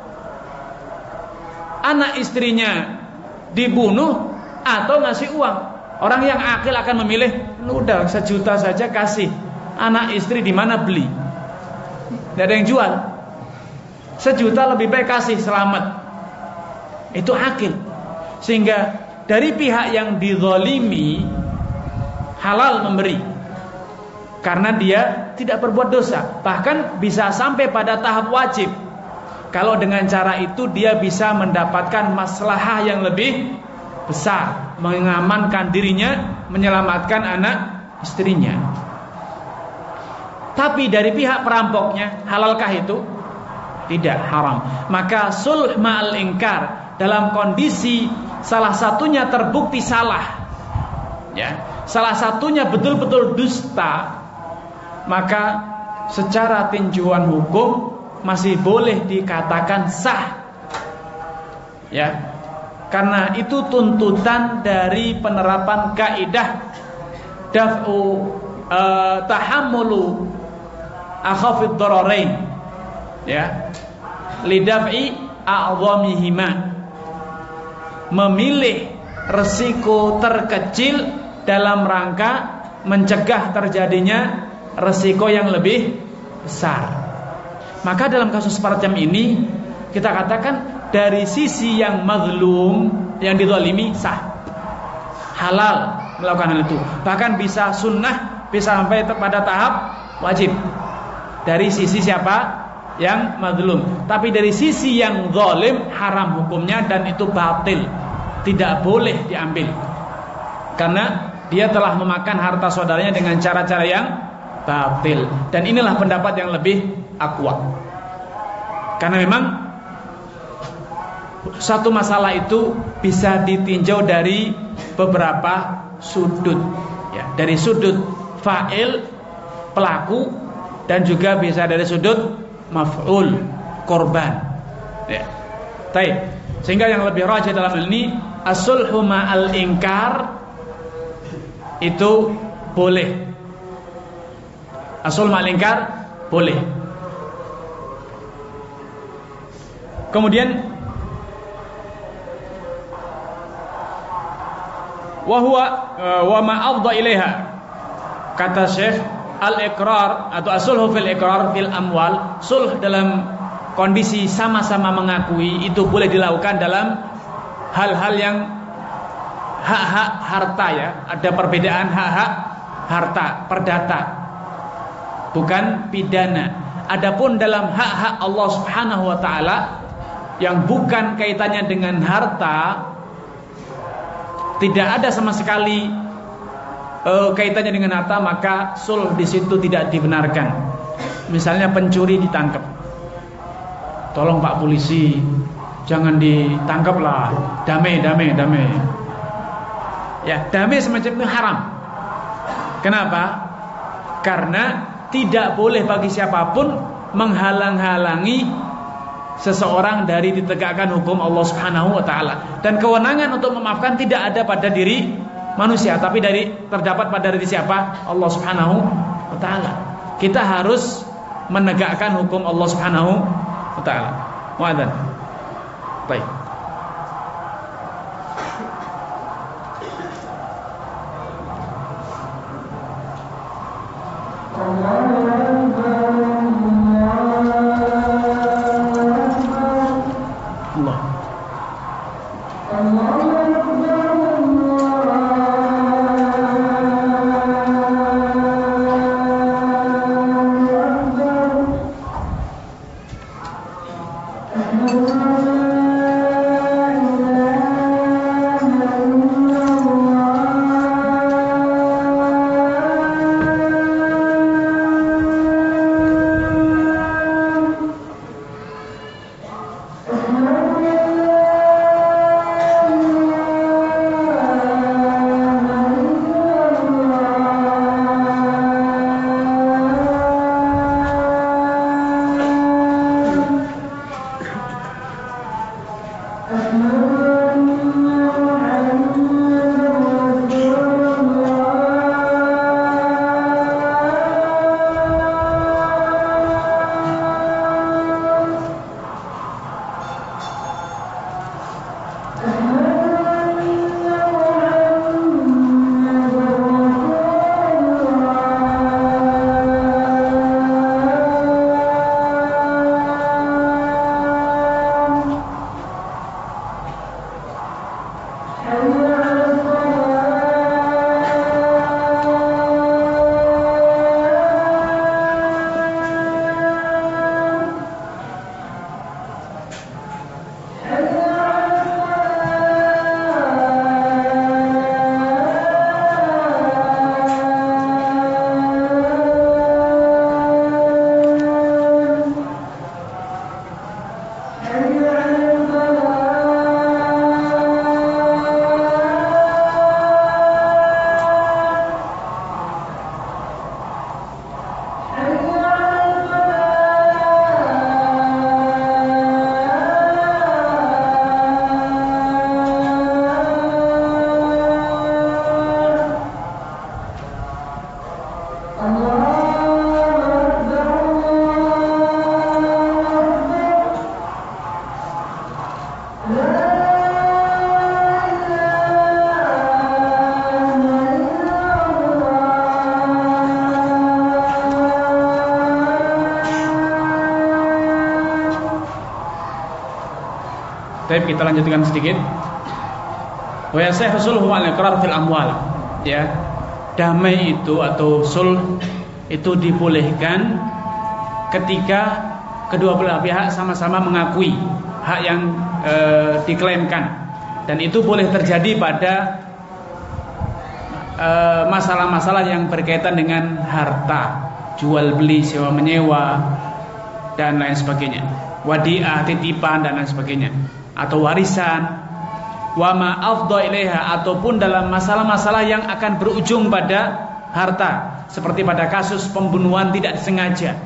Anak istrinya dibunuh atau ngasih uang. Orang yang akil akan memilih, udah sejuta saja kasih. Anak istri di mana beli? Tidak ada yang jual. Sejuta lebih baik kasih, selamat. Itu akil. Sehingga dari pihak yang dizalimi halal memberi, karena dia tidak berbuat dosa. Bahkan bisa sampai pada tahap wajib. Kalau dengan cara itu dia bisa mendapatkan maslahah yang lebih besar, mengamankan dirinya, menyelamatkan anak istrinya. Tapi dari pihak perampoknya, halalkah itu? Tidak, haram. Maka sulh ma'al ingkar dalam kondisi salah satunya terbukti salah, ya, salah satunya betul-betul dusta, maka secara tinjauan hukum masih boleh dikatakan sah, ya, karena itu tuntutan dari penerapan kaidah daf'u uh, tahammulu akhafid dararain, ya, lidaf'i a'zamihima, memilih resiko terkecil dalam rangka mencegah terjadinya resiko yang lebih besar. Maka dalam kasus semacam ini kita katakan dari sisi yang mazlum, yang dizalimi, sah, halal melakukan hal itu, bahkan bisa sunnah, bisa sampai pada tahap wajib dari sisi siapa? Yang mazlum. Tapi dari sisi yang zalim haram hukumnya, dan itu batil, tidak boleh diambil, karena dia telah memakan harta saudaranya dengan cara-cara yang batil. Dan inilah pendapat yang lebih aqwa, karena memang satu masalah itu bisa ditinjau dari beberapa sudut, ya, dari sudut fa'il, pelaku, dan juga bisa dari sudut maf'ul, korban, ya. Baik. Sehingga yang lebih rajih dalam hal ini as-sulhu ma'al ingkar itu boleh. As-sulhu ma'al ingkar boleh. Kemudian wa huwa wa ma afdha ilaiha, kata Syekh, al-iqrar atau as-sulhu fil iqrar fil amwal, sulh dalam kondisi sama-sama mengakui, itu boleh dilakukan dalam hal-hal yang hak-hak harta, ya. Ada perbedaan hak-hak harta perdata, bukan pidana. Adapun dalam hak-hak Allah Subhanahu wa taala yang bukan kaitannya dengan harta, tidak ada sama sekali uh, kaitannya dengan harta, maka sulh di situ tidak dibenarkan. Misalnya pencuri ditangkap, tolong Pak polisi, jangan ditangkap lah, damai, damai, damai. Ya, damai semacam itu haram. Kenapa? Karena tidak boleh bagi siapapun menghalang-halangi seseorang dari ditegakkan hukum Allah Subhanahu wa taala. Dan kewenangan untuk memaafkan tidak ada pada diri manusia, tapi dari terdapat pada diri siapa? Allah Subhanahu wa taala. Kita harus menegakkan hukum Allah Subhanahu wa taala. Muadzan. Baik. Tapi kita lanjutkan sedikit. Wa yasihhu sulhu al-iqrar fil amwal. Ya. Damai itu atau sulh itu dibolehkan ketika kedua belah pihak sama-sama mengakui hak yang e, diklaimkan, dan itu boleh terjadi pada e, masalah-masalah yang berkaitan dengan harta, jual beli, sewa menyewa dan lain sebagainya, wadiah, titipan dan lain sebagainya, atau warisan, wa ma afdha ilaiha, ataupun dalam masalah-masalah yang akan berujung pada harta, seperti pada kasus pembunuhan tidak disengaja.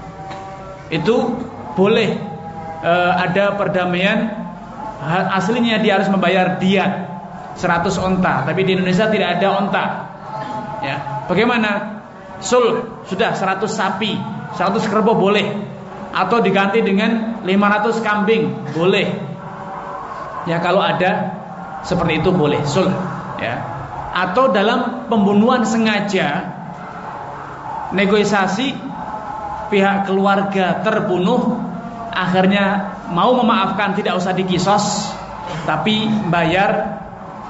Itu boleh e, ada perdamaian, aslinya dia harus membayar diat seratus onta, tapi di Indonesia tidak ada onta. Ya, bagaimana? Sulh sudah seratus sapi, seratus kerbau boleh, atau diganti dengan lima ratus kambing boleh. Ya, kalau ada seperti itu boleh sulh, ya. Atau dalam pembunuhan sengaja, negosiasi, pihak keluarga terbunuh akhirnya mau memaafkan, tidak usah dikisos, tapi bayar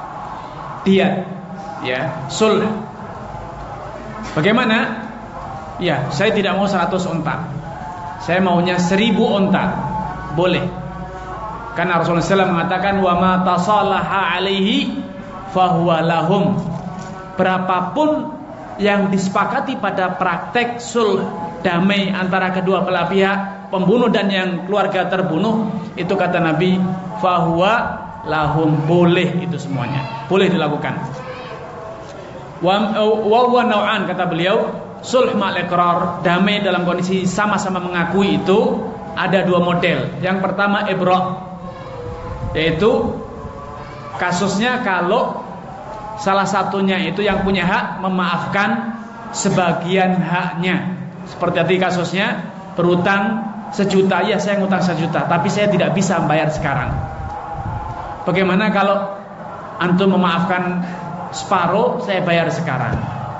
diat, ya, sulh. Bagaimana? Ya, saya tidak mau seratus onta, saya maunya seribu onta, boleh. Karena Rasulullah shallallahu alaihi wasallam mengatakan, wa ma tasalaha alaihi fahuwa lahum. Berapapun yang disepakati pada praktek sulh damai antara kedua belah pihak, pembunuh dan yang keluarga terbunuh, itu kata Nabi, fahuwa lahum, boleh itu semuanya, boleh dilakukan. Wa huwa nau'an, kata beliau, sulh ma'al iqrar, damai dalam kondisi sama-sama mengakui, itu ada dua model. Yang pertama ibra', yaitu kasusnya kalau salah satunya itu yang punya hak memaafkan sebagian haknya. Seperti tadi kasusnya berutang sejuta, ya saya ngutang sejuta, tapi saya tidak bisa membayar sekarang. Bagaimana kalau antum memaafkan separuh, saya bayar sekarang?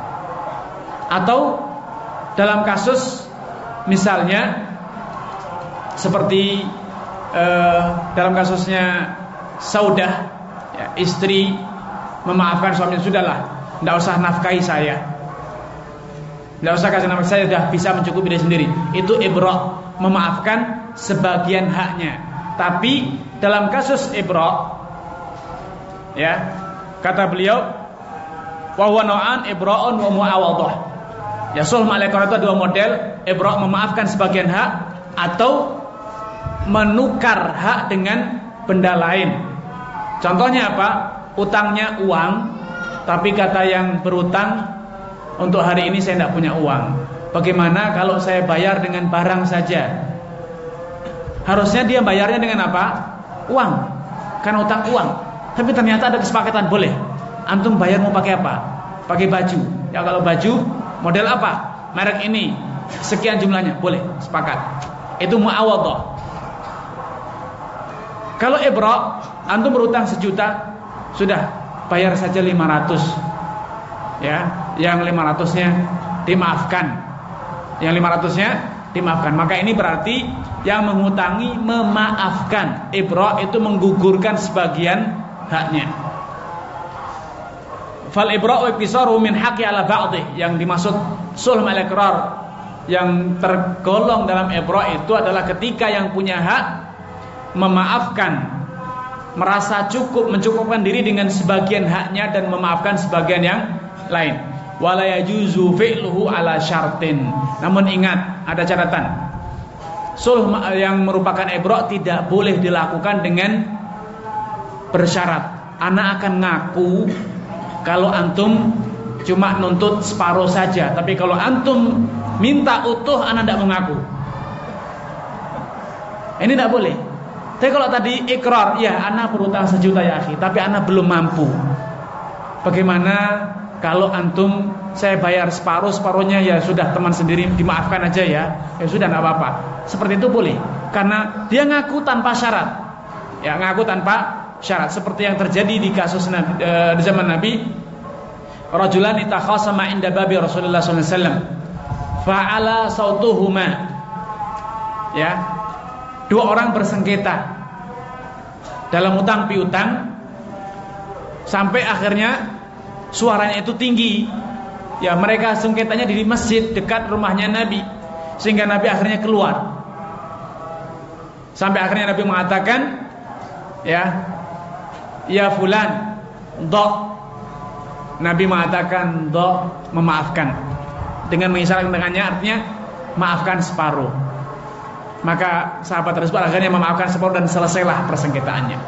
Atau dalam kasus misalnya seperti eh, dalam kasusnya Saudah, ya, istri memaafkan suaminya, sudahlah, tidak usah nafkahi saya, tidak usah kasih nafkah, saya sudah bisa mencukupi diri sendiri. Itu ibra', memaafkan sebagian haknya. Tapi dalam kasus ibra', ya, kata beliau, wa huwa nau'an ibra'un wa mu'awadhah. Ya, sulh ma'al iqrar itu dua model, ibra', memaafkan sebagian hak, atau menukar hak dengan benda lain. Contohnya apa? Utangnya uang, tapi kata yang berutang, untuk hari ini saya tidak punya uang. Bagaimana kalau saya bayar dengan barang saja? Harusnya dia bayarnya dengan apa? Uang, karena utang uang. Tapi ternyata ada kesepakatan, boleh. Antum bayar mau pakai apa? Pakai baju. Ya, kalau baju model apa? Merek ini, sekian jumlahnya, boleh, sepakat. Itu mu'awadhah. Kalau ibra', antum berutang sejuta, sudah bayar saja lima ratus. Ya, yang lima ratusnya dimaafkan. Yang lima ratusnya dimaafkan. Maka ini berarti yang mengutangi memaafkan. Ibra' itu menggugurkan sebagian haknya. Fal ibra'u iqtisaru min haqqi ala ba'dih. Yang dimaksud sulh ma'al iqrar yang tergolong dalam ibra' itu adalah ketika yang punya hak memaafkan, merasa cukup, mencukupkan diri dengan sebagian haknya dan memaafkan sebagian yang lain. Wala yajuzu fi'luhu ala syartin. Namun ingat, ada catatan. Sulh yang merupakan ibra' tidak boleh dilakukan dengan bersyarat. Ana akan ngaku kalau antum cuma nuntut separuh saja, tapi kalau antum minta utuh, ana tidak mengaku. Ini tidak boleh. Tapi kalau tadi ikrar, ya ana berutang sejuta ya akhi, tapi ana belum mampu. Bagaimana kalau antum saya bayar separuh, separuhnya ya sudah teman sendiri, dimaafkan aja ya. Ya sudah, enggak apa-apa. Seperti itu boleh. Karena dia ngaku tanpa syarat. Ya, ngaku tanpa syarat, seperti yang terjadi di kasus Nabi, e, di zaman Nabi. Rajulan itakhasama inda babi Rasulullah sallallahu alaihi wasallam. Fa'ala sautuhuma. Ya. Dua orang bersengketa dalam utang piutang, sampai akhirnya suaranya itu tinggi. Ya, mereka sengketanya di masjid dekat rumahnya Nabi, sehingga Nabi akhirnya keluar. Sampai akhirnya Nabi mengatakan, ya, ya fulan, do. Nabi mengatakan do, memaafkan. Dengan mengisyaratkan tangannya, artinya maafkan separuh. Maka sahabat tersebut akhirnya memaafkan separuh dan selesailah persengketaannya.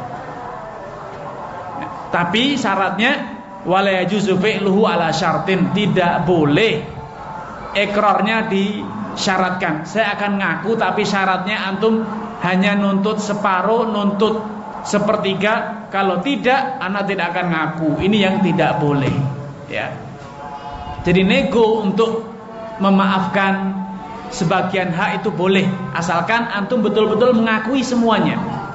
Nah, tapi syaratnya wala yajuzu fi'luhu ala syartin, tidak boleh ikrarnya disyaratkan. Saya akan ngaku tapi syaratnya antum hanya nuntut separuh, nuntut sepertiga. Kalau tidak, anak tidak akan ngaku. Ini yang tidak boleh, ya. Jadi nego untuk memaafkan sebagian hak itu boleh, asalkan antum betul-betul mengakui semuanya,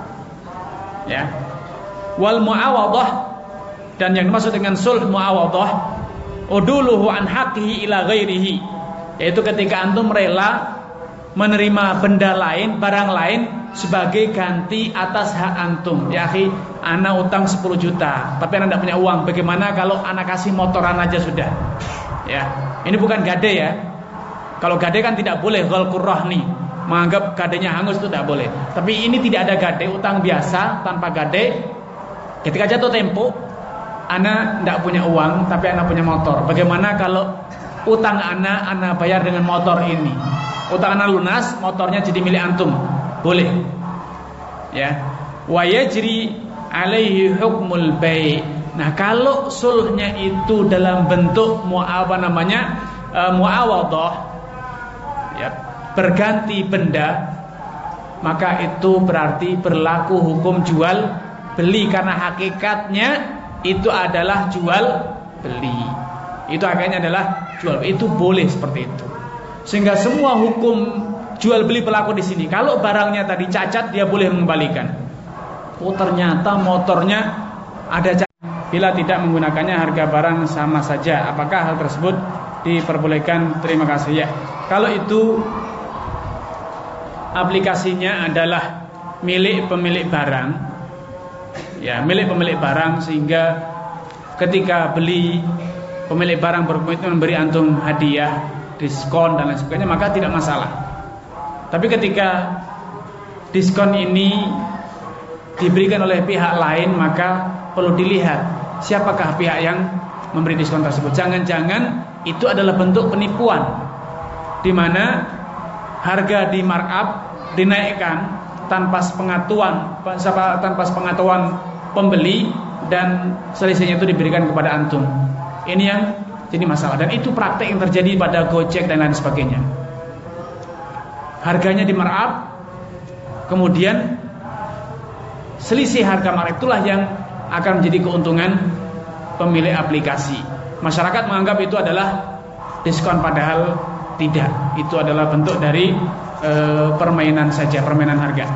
ya. Wal muawadhah, dan yang dimaksud dengan sulh muawadhah, uduluhu an haqqihi ila ghairihi, yaitu ketika antum rela menerima benda lain, barang lain sebagai ganti atas hak antum. Ya akhi, anak utang sepuluh juta, tapi anak tidak punya uang. Bagaimana kalau anak kasih motoran aja sudah? Ya, ini bukan gade ya. Kalau gade kan tidak boleh, ghalqur rahni, menganggap gadenya hangus itu tidak boleh. Tapi ini tidak ada gade, utang biasa tanpa gade. Ketika jatuh tempo, anak tidak punya uang tapi anak punya motor. Bagaimana kalau utang anak anak bayar dengan motor ini? Utang anak lunas, motornya jadi milik antum, boleh. Ya, wa yajri alaihi hukmul bai'. Nah, kalau sulhnya itu dalam bentuk mu apa namanya e, muawadhah, ya, berganti benda, maka itu berarti berlaku hukum jual beli, karena hakikatnya itu adalah jual beli. Itu hakikatnya adalah jual beli. Itu boleh seperti itu. Sehingga semua hukum jual beli berlaku di sini. Kalau barangnya tadi cacat, dia boleh mengembalikan. Oh, ternyata motornya ada cacat. Bila tidak menggunakannya, harga barang sama saja. Apakah hal tersebut diperbolehkan? Terima kasih, ya. Kalau itu aplikasinya adalah milik pemilik barang, ya, milik pemilik barang, sehingga ketika beli pemilik barang berkomitmen memberi antum hadiah, diskon dan lain sebagainya, maka tidak masalah. Tapi ketika diskon ini diberikan oleh pihak lain, maka perlu dilihat siapakah pihak yang memberi diskon tersebut. Jangan-jangan itu adalah bentuk penipuan, di mana harga di markup, dinaikkan tanpa sepengetahuan tanpa sepengetahuan pembeli, dan selisihnya itu diberikan kepada antum. Ini yang jadi masalah, dan itu praktek yang terjadi pada Gojek dan lain sebagainya. Harganya di markup, kemudian selisih harga markup itulah yang akan menjadi keuntungan pemilik aplikasi. Masyarakat menganggap itu adalah diskon, padahal tidak. Itu adalah bentuk dari e, permainan saja, permainan harga.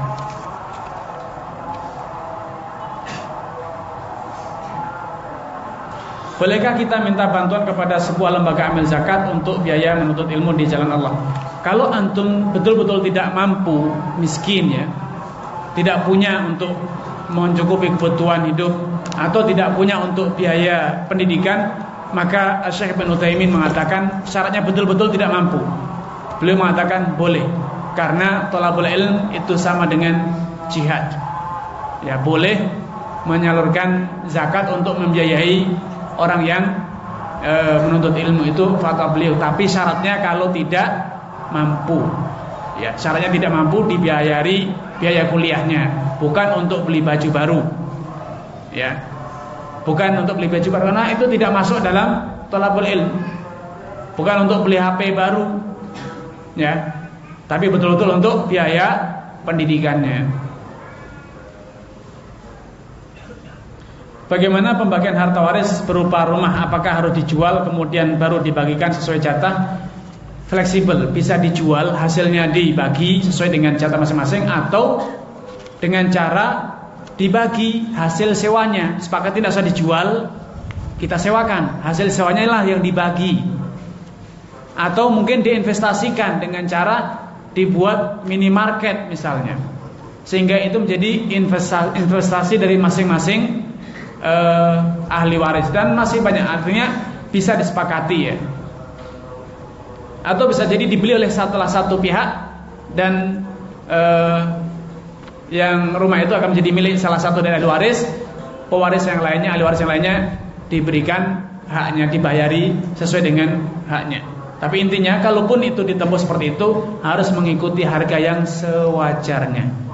Bolehkah kita minta bantuan kepada sebuah lembaga amil zakat untuk biaya menuntut ilmu di jalan Allah? Kalau antum betul-betul tidak mampu, miskin, ya, tidak punya untuk mencukupi kebutuhan hidup, atau tidak punya untuk biaya pendidikan, maka Syekh Ibnu Utsaimin mengatakan syaratnya betul-betul tidak mampu. Beliau mengatakan boleh, karena thalabul ilm itu sama dengan jihad. Ya, boleh menyalurkan zakat untuk membiayai orang yang e, menuntut ilmu, itu fatwa beliau. Tapi syaratnya kalau tidak mampu, ya, syaratnya tidak mampu dibiayai biaya kuliahnya, bukan untuk beli baju baru, ya, bukan untuk beli baju baru, karena itu tidak masuk dalam thalabul ilm. Bukan untuk beli H P baru, ya, tapi betul-betul untuk biaya pendidikannya. Bagaimana pembagian harta waris berupa rumah? Apakah harus dijual kemudian baru dibagikan sesuai jatah? Fleksibel, bisa dijual, hasilnya dibagi sesuai dengan jatah masing-masing, atau dengan cara dibagi hasil sewanya. Sepakat tidak usah dijual, kita sewakan, hasil sewanya lah yang dibagi. Atau mungkin diinvestasikan dengan cara dibuat minimarket misalnya, sehingga itu menjadi investasi, investasi dari masing-masing eh, ahli waris, dan masih banyak, artinya bisa disepakati ya, atau bisa jadi dibeli oleh salah satu pihak dan eh, yang rumah itu akan menjadi milik salah satu dari ahli waris, pewaris yang lainnya, ahli waris yang lainnya diberikan haknya, dibayari sesuai dengan haknya. Tapi intinya kalaupun itu ditembus seperti itu harus mengikuti harga yang sewajarnya.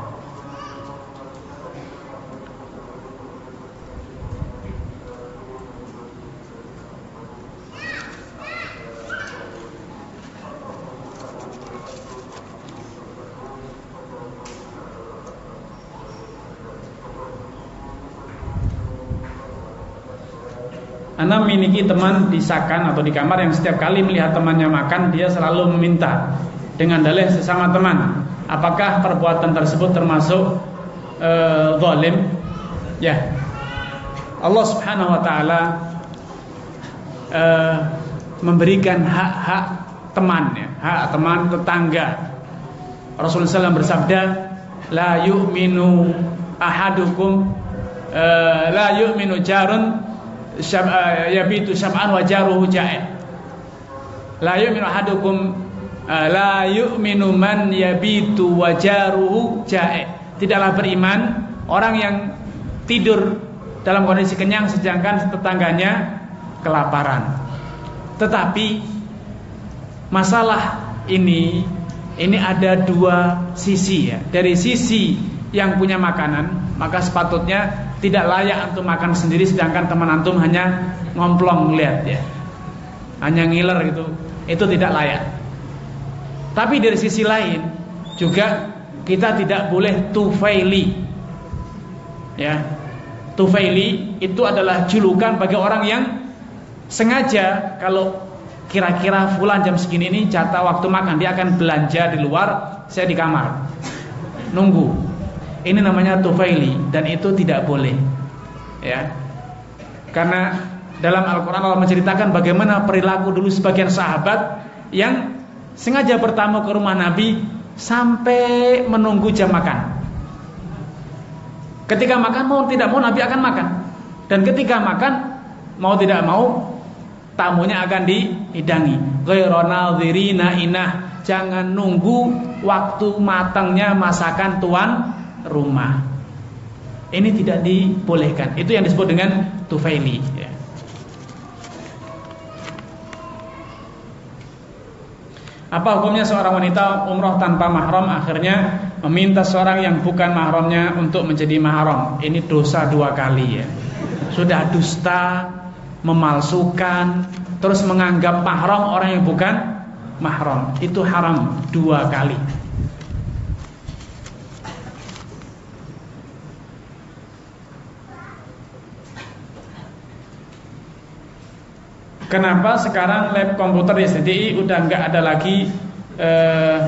Ana memiliki teman di sakan atau di kamar yang setiap kali melihat temannya makan dia selalu meminta dengan dalih sesama teman. Apakah perbuatan tersebut termasuk uh, zalim? Ya, Allah Subhanahu Wa Taala uh, memberikan hak-hak teman, ya, hak teman tetangga. Rasulullah shallallahu alaihi wasallam bersabda, la yu'minu ahadukum, uh, la yu'minu jarun yabitu syab'an wa jaruhu ja'i. La yu'minu ahadukum la yu'minu man yabitu wa jaruhu ja'i. Tidaklah beriman orang yang tidur dalam kondisi kenyang sedangkan tetangganya kelaparan. Tetapi masalah ini ini ada dua sisi ya. Dari sisi yang punya makanan, maka sepatutnya tidak layak antum makan sendiri sedangkan teman antum hanya ngomplong melihat ya, hanya ngiler gitu. Itu tidak layak. Tapi dari sisi lain juga kita tidak boleh tufaili. Ya. Tufaili itu adalah julukan bagi orang yang sengaja kalau kira-kira fulan jam segini ini jatah waktu makan, dia akan belanja di luar, saya di kamar nunggu. Ini namanya tufaili dan itu tidak boleh. Ya. Karena dalam Al-Qur'an Allah menceritakan bagaimana perilaku dulu sebagian sahabat yang sengaja bertamu ke rumah Nabi sampai menunggu jam makan. Ketika makan mau tidak mau Nabi akan makan. Dan ketika makan mau tidak mau tamunya akan dihidangi. Ghairu nadhirina inah, jangan nunggu waktu matangnya masakan tuan rumah. Ini tidak dibolehkan. Itu yang disebut dengan tufaili ya. Apa hukumnya seorang wanita umroh tanpa mahram akhirnya meminta seorang yang bukan mahramnya untuk menjadi mahram? Ini dosa dua kali ya. Sudah dusta, memalsukan, terus menganggap mahram orang yang bukan mahram. Itu haram dua kali. Kenapa sekarang lab komputer di S D I udah nggak ada lagi eh,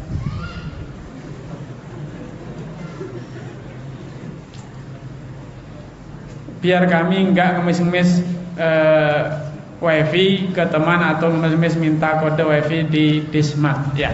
biar kami nggak ngemis-ngemis eh, wifi ke teman atau ngemis-ngemis minta kode wifi di Dismat ya.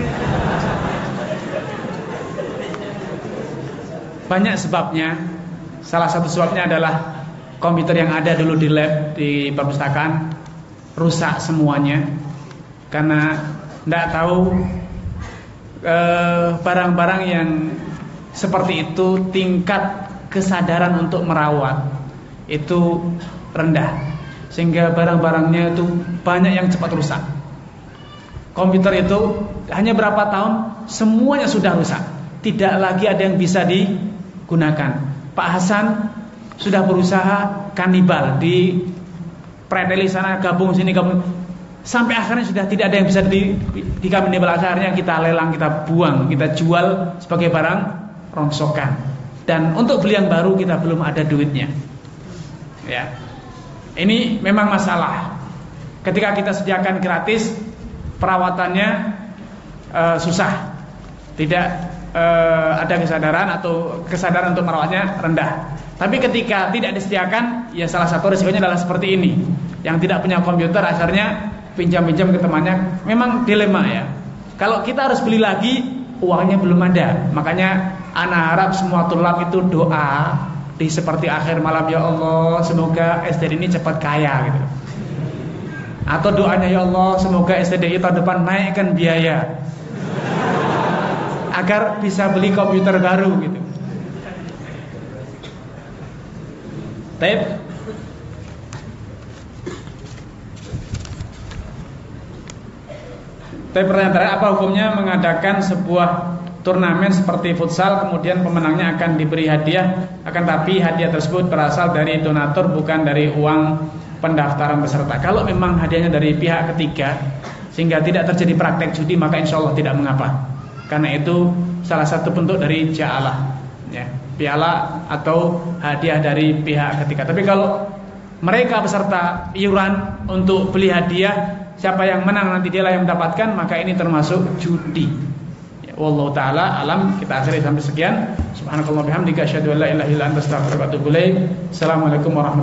Banyak sebabnya. Salah satu sebabnya adalah komputer yang ada dulu di lab di perpustakaan rusak semuanya karena tidak tahu barang-barang eh, yang seperti itu tingkat kesadaran untuk merawat itu rendah sehingga barang-barangnya itu banyak yang cepat rusak. Komputer itu hanya berapa tahun semuanya sudah rusak, tidak lagi ada yang bisa digunakan. Pak Hasan sudah berusaha kanibal di preteli sana gabung sini gabung sampai akhirnya sudah tidak ada yang bisa di, di kanibal. Akhirnya kita lelang, kita buang, kita jual sebagai barang rongsokan. Dan untuk beli yang baru kita belum ada duitnya. Ya, ini memang masalah. Ketika kita sediakan gratis, perawatannya uh, susah, tidak uh, ada kesadaran atau kesadaran untuk merawatnya rendah. Tapi ketika tidak disediakan, ya salah satu risikonya adalah seperti ini. Yang tidak punya komputer akhirnya pinjam-pinjam ke temannya. Memang dilema ya. Kalau kita harus beli lagi, uangnya belum ada. Makanya ana harap semua tulab itu doa di seperti akhir malam, ya Allah semoga S D ini cepat kaya gitu. Atau doanya, ya Allah semoga S D I tahun depan naikkan biaya agar bisa beli komputer baru gitu. Baik. Tapi pertanyaan terakhir, apa hukumnya mengadakan sebuah turnamen seperti futsal, kemudian pemenangnya akan diberi hadiah, akan tapi hadiah tersebut berasal dari donatur bukan dari uang pendaftaran peserta. Kalau memang hadiahnya dari pihak ketiga sehingga tidak terjadi praktek judi, maka insya Allah tidak mengapa. Karena itu salah satu bentuk dari ja'alah, ya, piala atau hadiah dari pihak ketiga. Tapi kalau mereka peserta iuran untuk beli hadiah, siapa yang menang nanti dialah yang mendapatkan, maka ini termasuk judi. Ya, wallahu taala alam. Kita akhiri sampai sekian. Subhanakallah bihamdika asyhadu an la ilaha illa anta astaghfiruka wa atubu ilaik. Assalamualaikum warahmatullahi wabarakatuh.